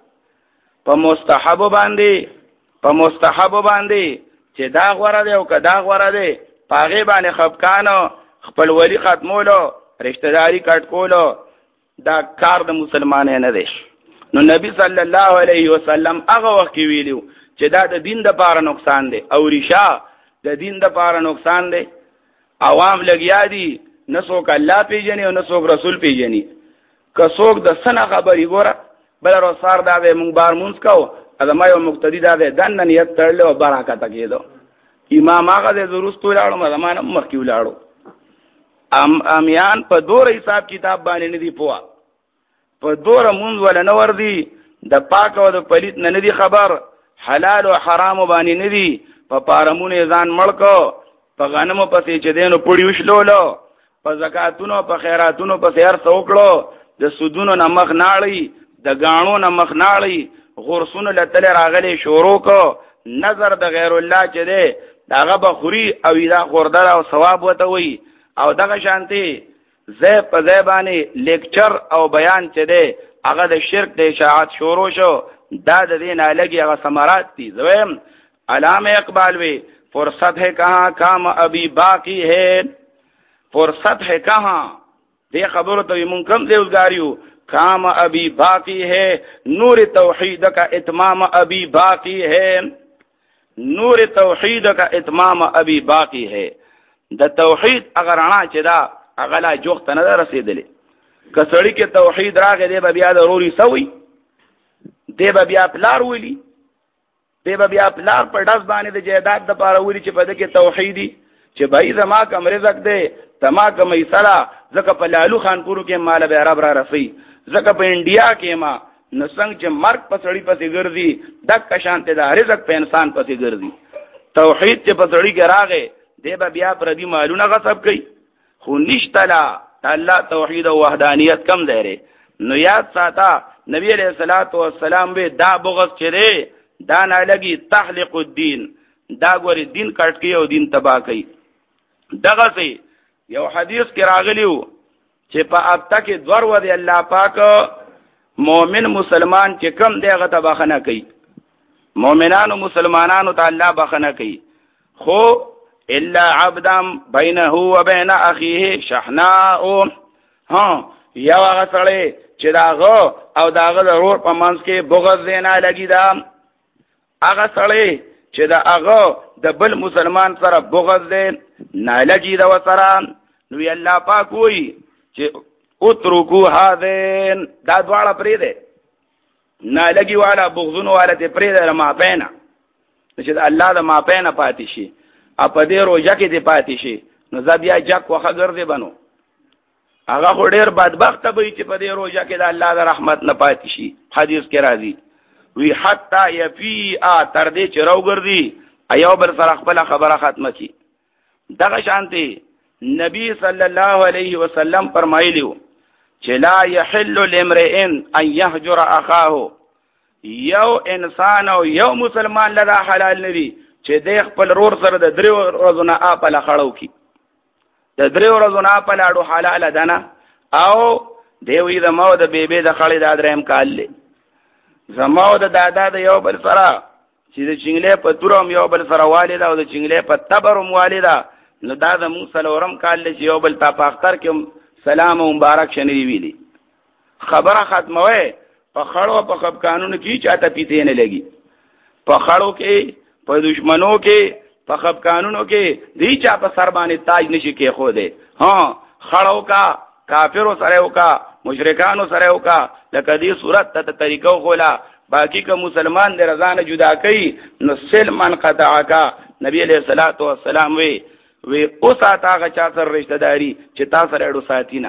په مستحب باندې په مستحب باندې چې دا غوړه دی او کدا غوړه دی، پاغه باندې خفقانو خپل ولی ختمولو، رشتہ داری کټ کولو، دا کار د مسلمانانو نه دی. نو نبی صلی الله علیه وسلم هغه وخت ویلو چې دا د دین د پاره نقصان دی او ریشا د دین د پاره نقصان دی. عوام لګیا دي، نسوک الله پیژني او نسوک رسول پیژني. که څوک د سنه خبري ګوره بل رسار دا به مونږ بار مونږ کو ادمه یو مقتدی دا ده دنه نیت تړل او برکت کېدو. امام هغه د درست ولاړو مزمانه مخکې ولاړو. ام امیان په دور حساب کتاب باندې نه دی پوها، په دور مونږ ولا نه ور دي، د پاک او د پلیت نه ندي خبر، حلال او حرام باندې نه دي. په پارمونه ځان مړکو، په غنمو پسې چې دینو پړی وشلولو، په زکاتونو په خیراتونو په هر څوکړو، د سودونو نمخ ناړي، د غاڼو نمخ ناړي، غرسونو لتل راغلي شروع کو. نظر د غیر الله چې ده داغه بخوري او دا خوردل او ثواب وته وي. او دغه شانتي زه په زبانه لیکچر او بیان چې ده هغه د شرک د اشاعت شروع شو. دا د دین الګي هغه ثمرات دي. زویم علامه اقبال وی فرصت ہے کہاں کام ابھی باقی ہے، فرصت ہے کہاں، دې خبرو ته مونږ کم دی وزګاریو. کام ابھی باقی ہے، نور توحید کا اتمام ابھی باقی ہے، نور توحید کا اتمام ابھی باقی ہے. د توحید اگر انا چې دا اغلا جوخت نه رسیدلې، کسړی کې توحید راغی دی بیا ضروري سوی دی بیا پلار ویلی، دی بیا پلار په داس باندې د جیداد د پاره ویلی چې په دې کې توحیدی چې بای زما کوم رزق دی تما کوم ایصلا زکه په لالو خانپور کې مال به عرب را رسي، زکه په انډیا کې ما نسنګ چې مرګ په سړی پسې ګرځي دک شانته د رزق په انسان پسې ګرځي. توحید چې په سړی کې راغی دی بیا پر دې مالونه غصب کوي. خو نشتلا الله توحید او وحدانیت کم دی. نو یاد ساته نبی علیہ الصلوۃ والسلام به دا بغض چره دا نه لګي تحلق الدین، دا ګوري دین کټ کی او دین تباہ کوي. دغه سي یو حدیث کې راغلیو چې په ابته کې دور و دی الله پاک مؤمن مسلمان چې کم دی هغه ته بخنه کوي، مؤمنانو مسلمانانو ته الله بخنه کوي، خو الا عبدا بینه وبین اخیه شحناء، ها یو هغه سره چې داغه او داغه ضرور په منځ کې بغض دینا لګی دا، هغه سره چې دا هغه د بل مسلمان سره بغض دی نه لګی دا وسره، نو الله پاک وایي چې اترکو هذین، دا دواړه پرې ده نه لګي والا بغضون والا ته پرې ده ما پېنا، چې الله د ما پېنا پاتې شي اپ دې روزه کې دې پاتې شي، نو زبیا جک وخه ګرځي بنو هغه خو ډېر بدبخت به چې په دې روزه کې د الله د رحمت نه پاتې شي. حدیث کې راځي وی حتا یفی ا تر دې چې راو ګرځي ایوب بل سره خپل خبره ختمه کی. دغه شانتي نبی صلی الله علیه وسلم فرمایلیو چې لا یحل لامرئ ان یهجر اخاه، یو انسان او یو مسلمان لدا حلال ندی چې د خپل رور سره د دریو ورځې نه اپل خړو کی، د دریو ورځې نه اپل اړو حلال دنه، او دیوی د مو د بیبي د خړې د دریم کال له زمو د دادا د یو بل سره چې د چنګلې په تورم یو بل سره والده او د چنګلې په تبرم والده، نو دا د مون سلورم کال له یو بل تا پاختر کې سلام او مبارک شنی ویلي. خبره ختمه وای په خړو په خب قانون کې چاته پیته نه لګي، په خړو کې په دشمنو کې په خب قانونو کې دی چا په سر باندې تاج نشي کې خو دے، ها خړو کا کافرو سره وکا مشرکانو سره وکا لکه دې صورت ته طریقو خولا، باقی که مسلمان دې رضا نه جدا کوي نو سلمان قطعکا. نبی علیہ الصلوۃ والسلام وی وی او ساته هغه چا سره رشتہ داری چې تاسو سره اړو ساتینا.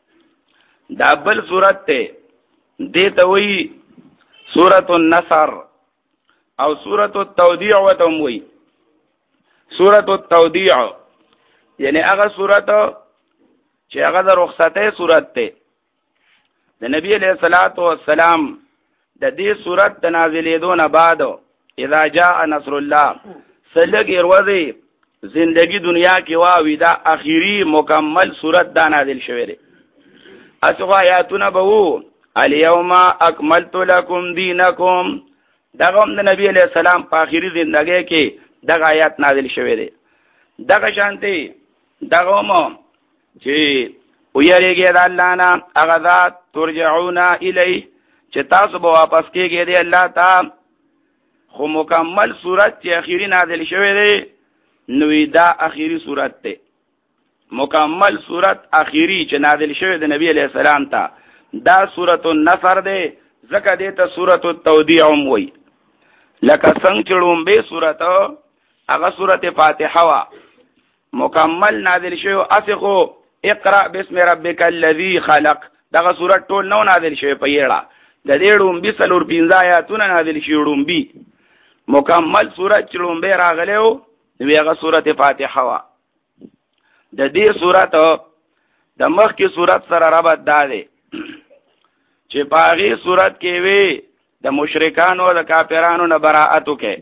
دا بل صورت ته دې ته وی سورۃ النصر او سورۃ التودیع وته وی سورۃ التودیع، یعنی هغه سورۃ چې هغه د رخصته سورۃ ته د نبی علیہ الصلوۃ والسلام د دې سورۃ د نازلېدو نه بعد اذا جاء نصر الله سلګ وروزي زندگی دنیا کې واوی دا اخیری مکمل صورت دا نازل شوه دی. اسو آیاتونه به وو الیوم اکملت لکم دینکم، دغه هم د نبی علیہ السلام په اخیری زندګۍ کې دغه آیات نازل شوه دی. دغه شانتي دغه هم چې ویریږي د الله نه هغه ذات ترجعون الیه چې تاسو به واپس کېږئ دی الله ته، خو مکمل صورت چې اخیری نازل شوه دی نوې دا اخیری صورت ته مکمل صورت اخیری چې نازل شوه د نبی علیہ السلام ته دا سورۃ النصر ده، ځکه دې ته سورۃ التودیع هم وایي. لکه څنګه چې لومبه سورۃ هغه سورۃ فاتحه وا مکمل نازل شوه، اسخو اقرا بسم ربک الذی خلق دغه سورۃ ټول نو نازل شوه په یړه د دې لومبه سلور پنځه آیاتونه نازل شوه لومبه مکمل سورۃ چې لومبه راغلو نو هغه سورۃ فاتحه وا. د دې سورۃ د مخ کې سورۃ سره ربط ده چې پاغي سورۃ کې وی د مشرکانو او د کافرانو نه براءت وکي،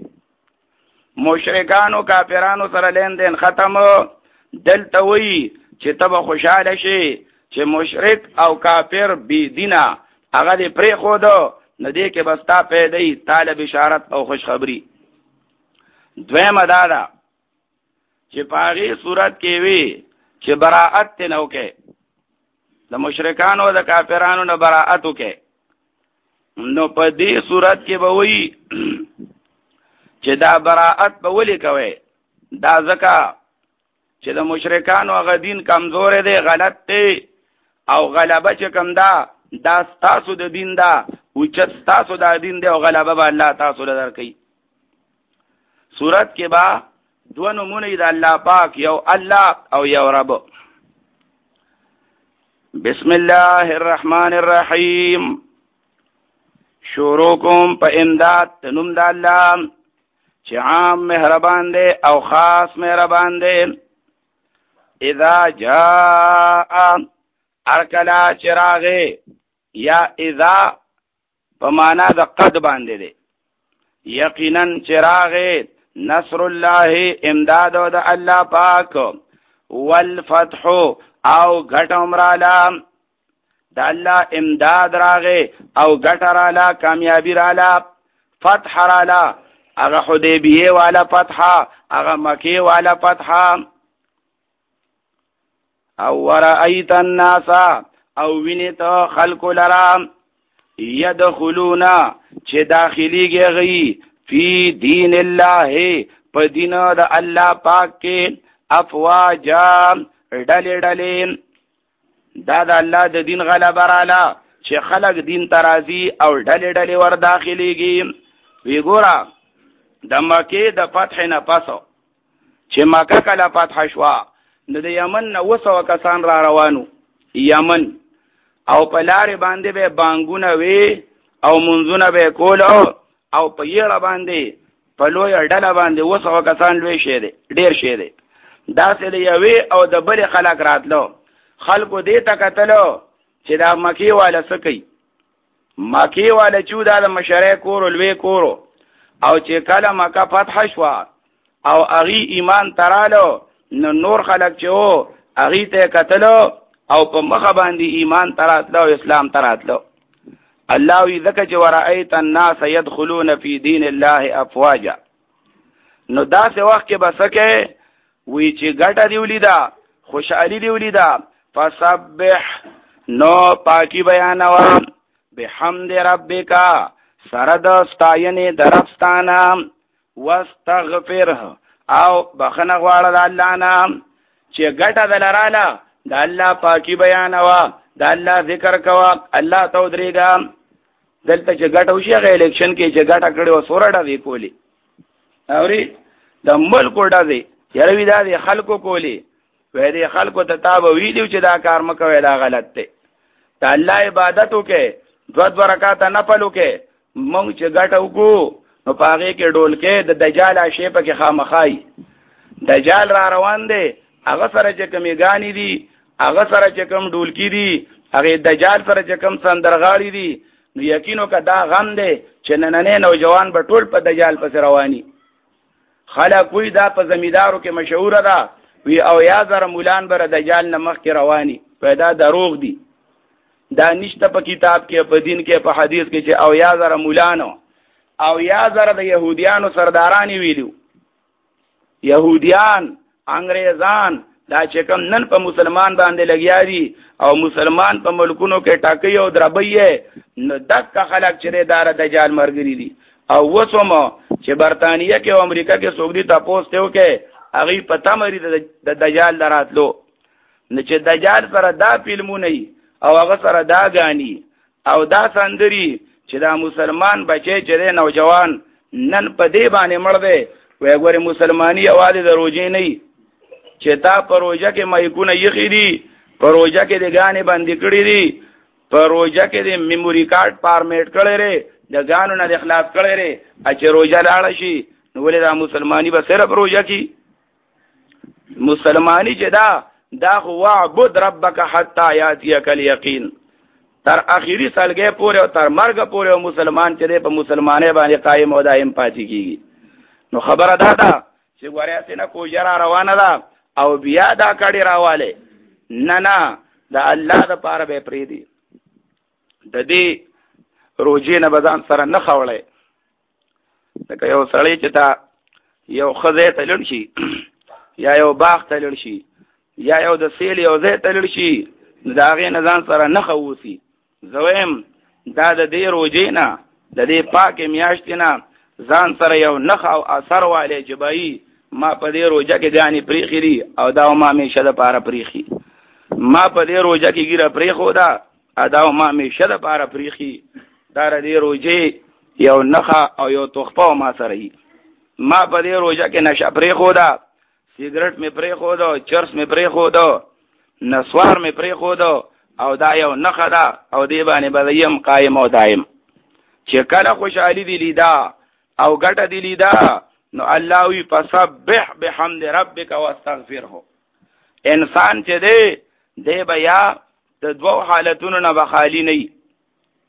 مشرکانو کافرانو سره لین دین ختم، دلته وی چې تب خوشاله شي چې مشرک او کافر بی دینه هغه دې پرې خو دو نه دې کې بستا پیدې طالب بشارت او خوشخبری. دویمه دا ده چې پاغي صورت کې وی چې براءت ته نو کې د مشرکانو او د کافرانو نه براءت وکي، نو په دې صورت کې به وی چې دا براءت به ولي کوي، دا ځکه چې د مشرکانو هغه دین کمزور دی، غلط دی، او غلبه چې کم دا دا تاسو د دین دا او چې تاسو د دین دی او غلبه به الله تاسو له درکې. صورت کې با دو نمونه د الله پاک، یو الله او یو رب. بسم الله الرحمن الرحیم، شروع کوم په امداد نوم د الله چې عام مهربان دی او خاص مهربان دی. اذا جاء ارکلا چراغه یا اذا په معنا د قد باندې دی. یقینا چراغ نصر الله امداد د الله پاک والفتح او غټ عمراله د الله امداد راغې او غټ رااله کامیابی رااله فتح رااله هغه حدیبیه والا فتح هغه مکه والا فتح او ورأیت الناس او وینت خلق لرا يدخلون چې داخليږي غي فی دین الله په دین د الله پاک کې افواجا ډلې ډلې دا د الله د دین غلبه رااله چې خلق دین ترازی او ډلې ډلې ور داخليږي. وی ګورا د مکه د فتح نه پسو چې مکه کله فتح شوا نو د یمن نه وسو کسان را روانو یمن او په لارې باندې به بانګونه وی او منځونه به کولو او په یړه باندې په لوی ډله باندې وسو کسان لوي شه دي ډیر شه دي دا سه یوي او د بل خلک راتلو خلکو دې تکتلو چې دا مکی والا سکی مکی والا چودا د مشره کورو لوی کورو او چې کله مکه فتح شوا او اغي ایمان ترالو نو نور خلک چې وو اغي ته قتلو او په مخه باندې ایمان تراتلو اسلام تراتلو. الله وی ذکر چې ورایت الناس يدخلون فی دین الله افواجا نو دا سه وخت کې بسکه وی چې ګټه دی ولیدا خوشحالی دی ولیدا فسبح نو پاکی بیانوا بحمد ربک سرد ستاینه درفستانا واستغفره او بخنه غواړه د الله نام چې ګټه دلراله د الله پاکی بیانوا د الله ذکر کوا الله تو درېګا دلته چې ګټه وشي غو الیکشن کې چې ګټه کړي و سورډه دی کولی اوري د ملک وډه دی یره دا دی خلکو کولی وې دی خلکو ته تاب ویلو چې دا کار مکوې دا غلط دی ته الله عبادت وکې دو دو رکعات نفل وکې مونږ چې ګټه وکړو نو پاغه کې ډول کې د دجال عاشې په کې خامخای دجال را روان دی هغه سره چې کمی غانی دي هغه سره چې کم ډول کې دي هغه دجال سره چې کم سندرغاړي دي نو یقینو کدا غم دی چې نننې نوجوان به ټول په دجال پس رواني خلک وی دا په زمیدارو کې مشهور ده وی او یا زر مولان بر دجال نمخ کې رواني پیدا دروغ دي دا نشته په کتاب کې په دین کې په حدیث کې چې او یا زر مولانو او یا زر د يهوديانو سردارانی ویلو يهوديان انګريزان دا چې کوم نن په مسلمان باندې لګیا دي او مسلمان په ملکونو کې ټاکي او دربې نو دک خلک چې دار دجال مرګري دي او وسومه چې برتانیې کې او امریکا کې سعودي تاسو ته وکي هغه پتا مری د دجال دراتلو نه چې دجال سره دا فلمونه او هغه سره دا غاني او دا سندري چې دا مسلمان بچي چې نوجوان نن په دې باندې مړ دی وای ګوره مسلمانی आवाज دروځي نه چې تا پروژه کې مایکونه یخې دي پروژه کې د غانې باندې کړې دي پروژه کې د میموري کارت فارمیټ کړي لري د غانو نه اخلاص کړي لري چې روزه لاړ شي نو ولې دا مسلمانی به سره پروژه کې مسلمانی چې دا دا هو عبد ربک حتا یاتیک الیقین تر اخیری سالګه پورې او تر مرګ پورې مسلمان چې په مسلمانې باندې قائم او دائم پاتې کیږي. نو خبره ده دا چې ګوریا سينه کو جرا روانه ده او بیا دا کړي راواله نه نه دا الله د پاره به پری دي د دې روزي نه بزان سره نه خولې دا یو سړی چې تا یو خزه ته لړ شي یا یو باغ ته لړ شي یا یو د سیل یو ځای ته لړ شي دا غي نه ځان سره نه خووسی زویم دا د دې روزي نه د دې پاک میاشتې نه ځان سره یو نخ او اثر والے جبای ما په دې روزه کې غاني پریخري او دا ما همیشه د پاره پریخي ما په دې روزه کې ګیره پریخو دا ادا ما همیشه د پاره پریخي دا د دې روزه یو نخ او یو تخپه ما سره ای ما په دې روزه کې نشه پریخو دا سیګریټ می پریخو دا چرس می پریخو دا نسوار می پریخو دا او دا یو نخ دا او دې باندې بدیم قائم او دائم چې کله خوشحالي دی لیدا او ګټه دی لیدا نو الله وی فسبح بحمد ربک واستغفره انسان چې دی دی بیا د دوو حالتونو نه بخالی نه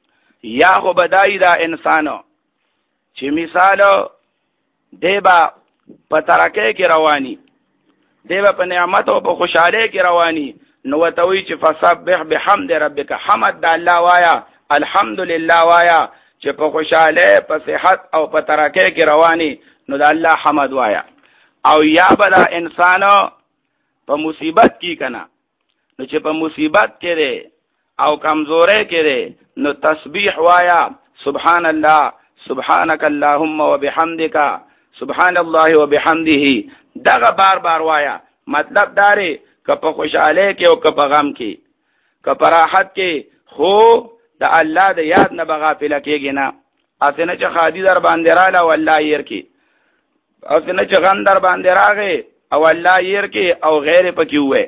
یا خو بدای دا انسانو چې مثالو دیبا په ترکه کې رواني، دیبا په نعمت او په خوشاله کې رواني، نو وتوي چې فسبح بحمد ربک، حمد د الله وایا، الحمدلله وایا، چې په خوشاله په صحت او په ترکه کې رواني نو د الله حمد وایا. او یا بلا انسانو په مصیبت کې کنا، نو چې په مصیبت کې دی او کمزورې کې دی نو تسبیح وایا، سبحان الله، سبحانك اللهم وبحمدك، سبحان الله وبحمده، دغه بار بار وایا. مطلب داره که په خوشاله کې او که په غم کې، که په راحت کې، خو د الله د یاد نه بغافل کېږي نه. اسنه چې خادي در باندې رااله او الله ير کې، اسنه چې غم در باندې راغې او الله ير کې او غیر پکې وې.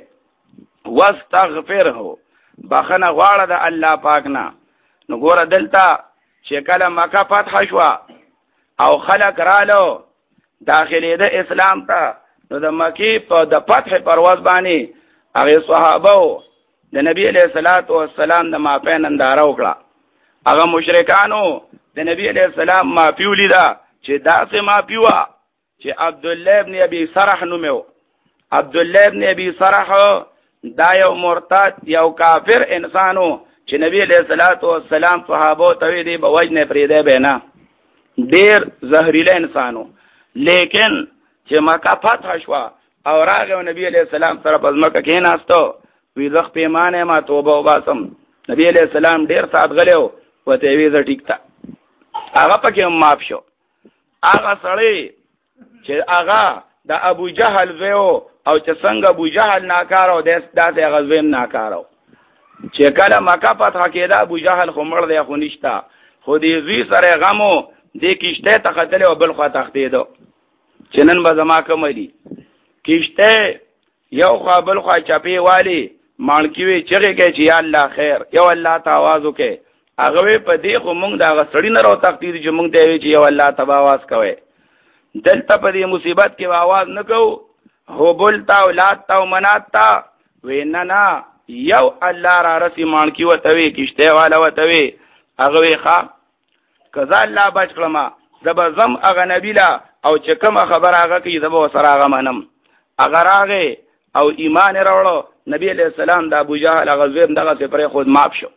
واستغفره، بخنه غواړه د الله پاک نه. نو ګوره دلته چې کله مکه فتح شو او خلق رالو داخلي د اسلام ته، نو د مکی په د فتح پرواز باندې هغه صحابه د نبی علیہ الصلوۃ والسلام د ماپین انداره وکړه. هغه مشرکانو د نبی علیہ السلام ما پیولی دا چې داسې ما پیوا چې عبد الله ابن ابي سرح نومو. عبد الله ابن ابي سرح دا یو مرتد یو کافر انسانو چې نبی علیہ الصلوۃ والسلام صحابه ته دی به وجنه پریده بینا، ډیر زهريله انسانو. لیکن چې مکه فتح شو او راغه نبی علیہ السلام سره په مکه کې ناستو، وی زخ پیمانه ما توبه وباسم. نبی علیہ السلام ډیر سات غلو وته وی ز ټیک تا هغه پکې معاف شو. هغه سړی چې هغه د ابو جهل ویو او چې څنګه ابو جهل ناکارو د داسې غزوین ناکارو، چې کله مکه فتح کېده ابو جهل خو مړ دی خو نشتا، خو دې زوی سره غمو دې کشته ته قتل او بل خوا تختیدو چې نن به زما کوم دي کشته یو خوا بل خوا چپی والی مانکیوی چغه کې چې یا الله خیر، یو الله ته आवाज وکي. هغه په دې خو مونږ دا غسړی نه راو تختید چې مونږ ته وی چې یو الله ته आवाज کوي. دلته په دې مصیبت کې आवाज نه کو، هو بولتا اولاد تا او منات تا وینا نه، یو الله را رسی مانکی وتوي کشته والا وتوي. هغه وی ښا کذا الله بچ کړما زب زم اغه نبیلا او چې کوم خبر هغه کې زب وسره هغه منم. اگر هغه او ایمان راوړو نبی علیہ السلام د ابو جهل غزوین دغه سفر خود معاف شو.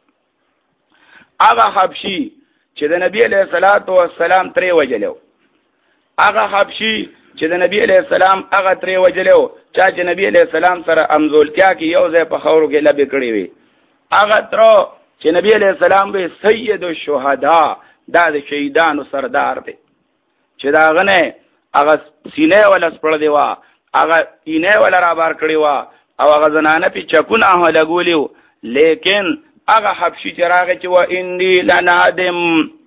هغه حبشي چې د نبی علیہ الصلوۃ والسلام ترې وجلو، هغه حبشي چې د نبی علیہ السلام هغه ترې وجلو چې چې نبی علیہ السلام سره امزولتیا کې یو ځای په خورو کې لبې کړې وي. هغه تر چې نبی علیہ السلام به سید الشهدا، دا د شهیدانو سردار دی، چې دا غنه هغه سینې ولا سپړ دی وا، هغه اینه ولا را بار کړی وا او هغه زنانه په چکونه هه لګولیو. لیکن هغه حبشي چراغ چې و انی لنادم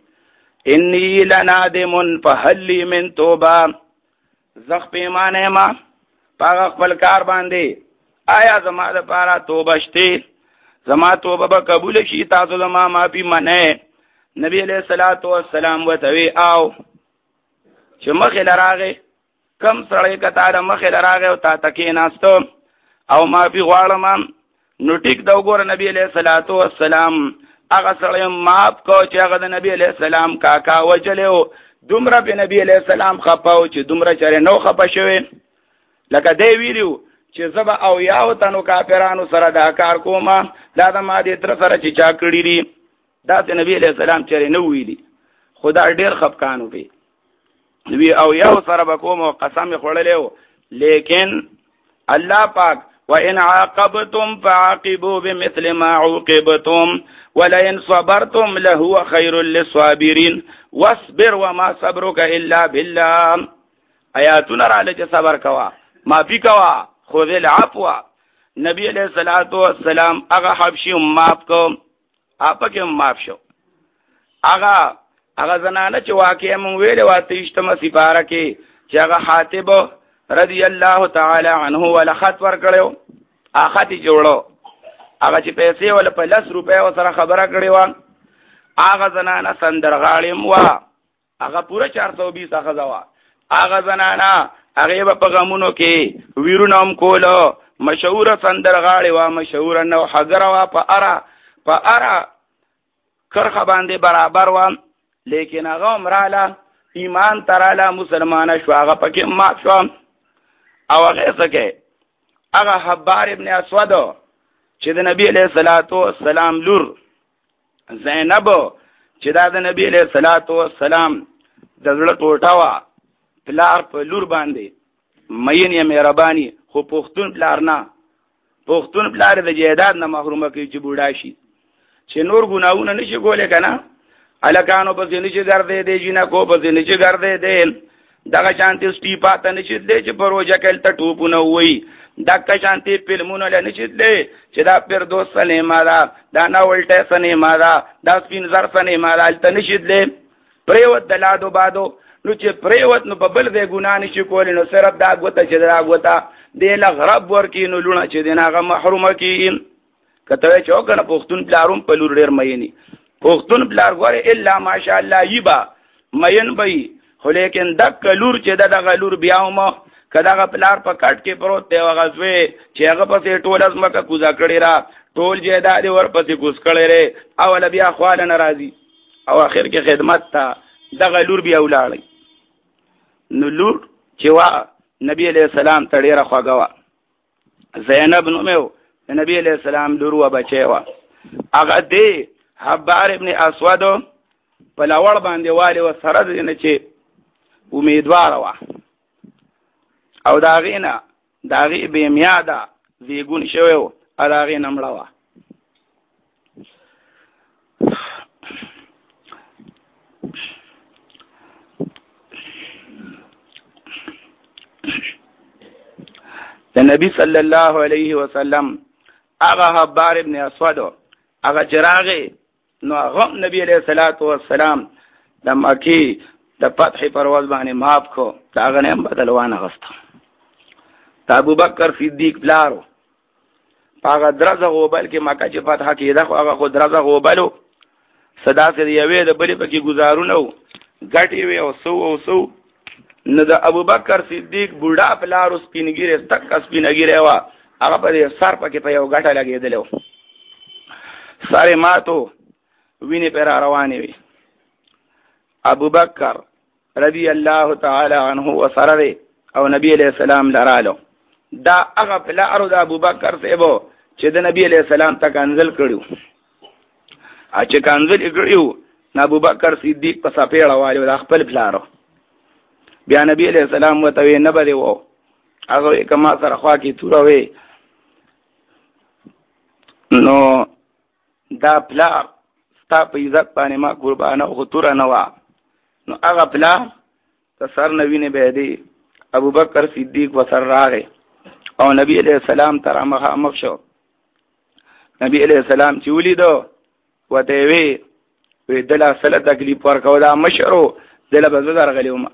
انی لنادم فهل من توبه، زخ پیمانه ما پاغه خپل کار باندې آیا زما د پاره توبه شته، زما توبه به قبول شي، تاسو زما معافي منه. نبی علیہ الصلوۃ والسلام وتوی او چې مخه لراغه کم سړی کته د مخه لراغه او تا تکې ناستو او معافي غواړم. نو ټیک دا وګوره نبی علیہ الصلوۃ والسلام هغه سړی معاف کو چې هغه د نبی علیہ السلام کاکا وجلو. دومره په نبی علیہ السلام خپاو چې دومره چره نو خپه شوی، لکه دی ویلو چې زبا او یاو تنو کافرانو سره دا کار کوما، دا د ما دې تر سره چې چا کړی دي، دا ته نبی علیہ السلام چره نو ویلی. خدا ډیر خپکانو به نبی او یاو سره بکوم او قسم خړلې. لیکن الله پاک وَإِنْ عَاقَبْتُمْ فَعَاقِبُوا بِمِثْلِ مَا عُوقِبْتُمْ وَلَئِنْ صَبَرْتُمْ لَهُوَ خَيْرٌ لِلصَّابِرِينَ وَاصْبِرْ وَمَا صَبْرُكَ إِلَّا بِاللَّهِ. آیاتونه را لچ صبر کوا، معافی کوا، خذ العفو. نبی علیہ الصلوۃ والسلام هغه حبشي معاف کو، اپکه معاف شو. هغه هغه زنانه چې واقعا مونږ ویلې واته اجتماع سپاره کې چې هغه حاتب رضی الله تعالی عنه ولا خط ور کړو، اخاتی جوړو، هغه چې پیسې ول په لس روپے سره خبره کړې و. هغه زنانه سندرغاړم وا، هغه پورا چار سو بیس هغه وا. هغه زنانه هغه په غمونو کې ویرونم کولو، مشهور سندرغاړي وا، مشهور نو حضر وا. په ارا په ارا کرخه باندې برابر و، لیکن هغه امراله ایمان تراله مسلمانه شو، هغه پکې مات شو. او هغه څه کې هغه حبار ابن اسود چې د نبی علیہ الصلوۃ والسلام لور زینب چې دا د نبی علیہ الصلوۃ والسلام د زړه ټوټه وا، پلار په لور باندې مین یې مهرباني، خو پښتون پلار نه، پښتون پلار د جیداد نه محرومه کوي چې بوډا شي، چې نور ګناونه نشي کولای کنه، الکانو په ځینې چې ګرځې دی جنا کو په ځینې چې ګرځې دی، دغه شانتي سټیپا ته نشي دی چې پروژه کله ته ټوپونه وای، دغه شانتي فلمونه له نشي دی چې دا پردوس سینما دا دا ناولټه سینما دا دا سپین زر سینما دا ته نشي دی پریوت دلادو بادو، نو چې پریوت نو په بل دی ګنا نشي کولای، نو صرف دا غوته چې دا غوته دی له غرب ورکی نو لونه چې دیناغه محرومه کی. کته چوک نه پښتون پلاروم په لور ډیر مېنی، پښتون پلار غوړې الا ماشاء الله یبا مین بې، خو لیکن دک لور چې دغه لور بیاوم کداغه پلار په کټ کې پروت دی وغزوي چې هغه پسې ټول از مکه کوزا کړی را، ټول جیداد ور پسې کوز کړی ری، اول بیا خواله ناراضي او اخر کې خدمت تا دغه لور بیا ولاړی. نو لور چې وا نبی علیہ السلام ته ډیره خواږه وا، زینب نومو نبی علیہ السلام لور و بچی وا، هغه دی حبار ابن اسود په لاوړ باندې والی و سره دینه چې امیدوار وا، او دا غینا دا غی به میاده زیګون شوی او دا غی نمړه وا. د نبی صلی الله علیه وسلم هغه حبار ابن اسود هغه چراغ نو هغه نبی علیہ الصلوۃ والسلام د مکی د فتح پرواز باندې معاف کو، دا غنه بدلوانه غسته. ابو بکر صدیق بلارو هغه درزه غوبل کې مکه چې فتح کېده، خو هغه خو درزه غوبلو صدا سره یوې د بلې پکې گزارونه غټي وي او سو او سو نو د ابو بکر صدیق بوډا پلارو سپینګیره تک سپینګیره وا، هغه په سر پکې په یو غټه لګېدلو، ساره ماتو ویني پر روانې وي. ابو بکر رضی الله تعالی عنہ وسره او نبی علیہ السلام لرالو، دا هغه پلارو د ابو بکر سیبو چې د نبی علیہ السلام ته کنزل کړو، ا چې کنزل کړو نو ابو بکر صدیق په سپېړه والو د خپل پلارو، بیا نبی علیہ السلام وته نه بده وو، هغه کما سره خوا کې توروي، نو دا پلار ستا په عزت باندې ما قربانه او خطوره نه وا، نو هغه پلار ته سر نوینه به دی ابو بکر صدیق وسر راغی او نبی علیہ السلام تر مخه مخ شو. نبی علیہ السلام چې ولیدو وته وی وی دلا سره تکلیف ورکاو دا مشرو دلا بزر غلیوم.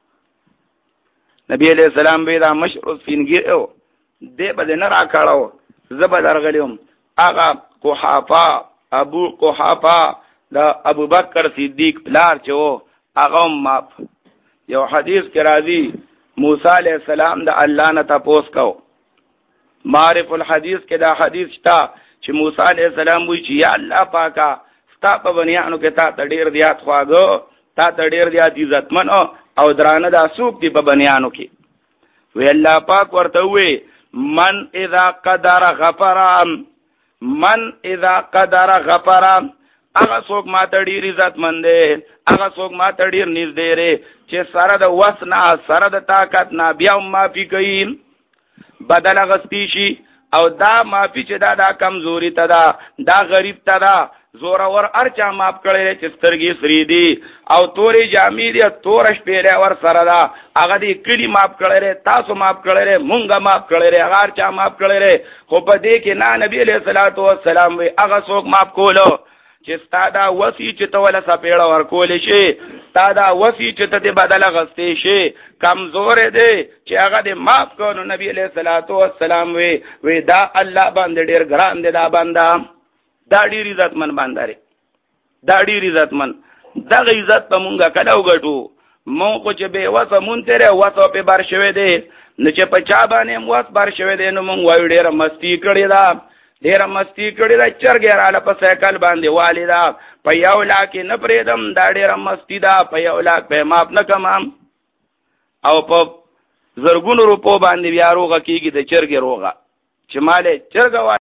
نبی علیہ السلام به دا مشرو سپینګیو دې بده نه راکاړو زبر غلیوم. هغه قحافه ابو قحافه دا ابو بکر صدیق پلار چو هغه ما یو حدیث کې راځي موسی علیہ السلام د الله نه تاسو کو، معرف الحدیث کې دا حدیث شتا چې موسی علیہ السلام وی چې یا الله پاکا ستا په بنیانو کې تا تډیر دیات خواګو، تا تډیر دیات عزتمن او درانه دا سوق دی په بنیانو کې. وی الله پاک ورته وی من اذا قدر غفر، من اذا قدر غفر، هغه څوک ما ته ډیر عزتمن دی، هغه څوک ما ته ډیر نږدې دی چې سره د وس نه سره د طاقت نه بیا معافي کوي، بدل غستی شي، او دا معافي چې دا دا کمزوري ته دا دا غریب ته دا زورور ارچا معاف کړي چې سترګې سری دي او تورې جامې دي تور شپېره ور سره دا هغه دې کلی معاف کړي، تاسو معاف کړي، مونږه معاف کړي، هغه ارچا معاف کړي، خو په دې کې نه نبی علیہ الصلوۃ والسلام وی هغه څوک معاف کولو چې ستادا وسی چې توله سپېړه ورکول شي، ستادا وسی چې ته بدل غستې شي، کمزور دی چې هغه دې معاف کړو. نبی علیہ الصلوۃ والسلام وی وی دا الله باندې ډیر ګران دی، دا بندا دا ډیر عزتمن باندې، دا ډیر عزتمن، دغه عزت په مونږه کله وګټو، مونږ خو چې به وسه مونږ تیرې وسه په بار شوي دی، نو چې په چا باندې وس بار شوي دی نو مونږ وایو ډیر مستی کړی دا، ډیره مستی کړې ده، چرګې رااله په سایکل باندې والده په یو لاک نه پرېږدم، دا ډیره مستی ده، په یو لاک به ماف نه کمم او په زرګونو روپو باندې بیا روغه کېږي د چرګې روغه چې مالې چرګه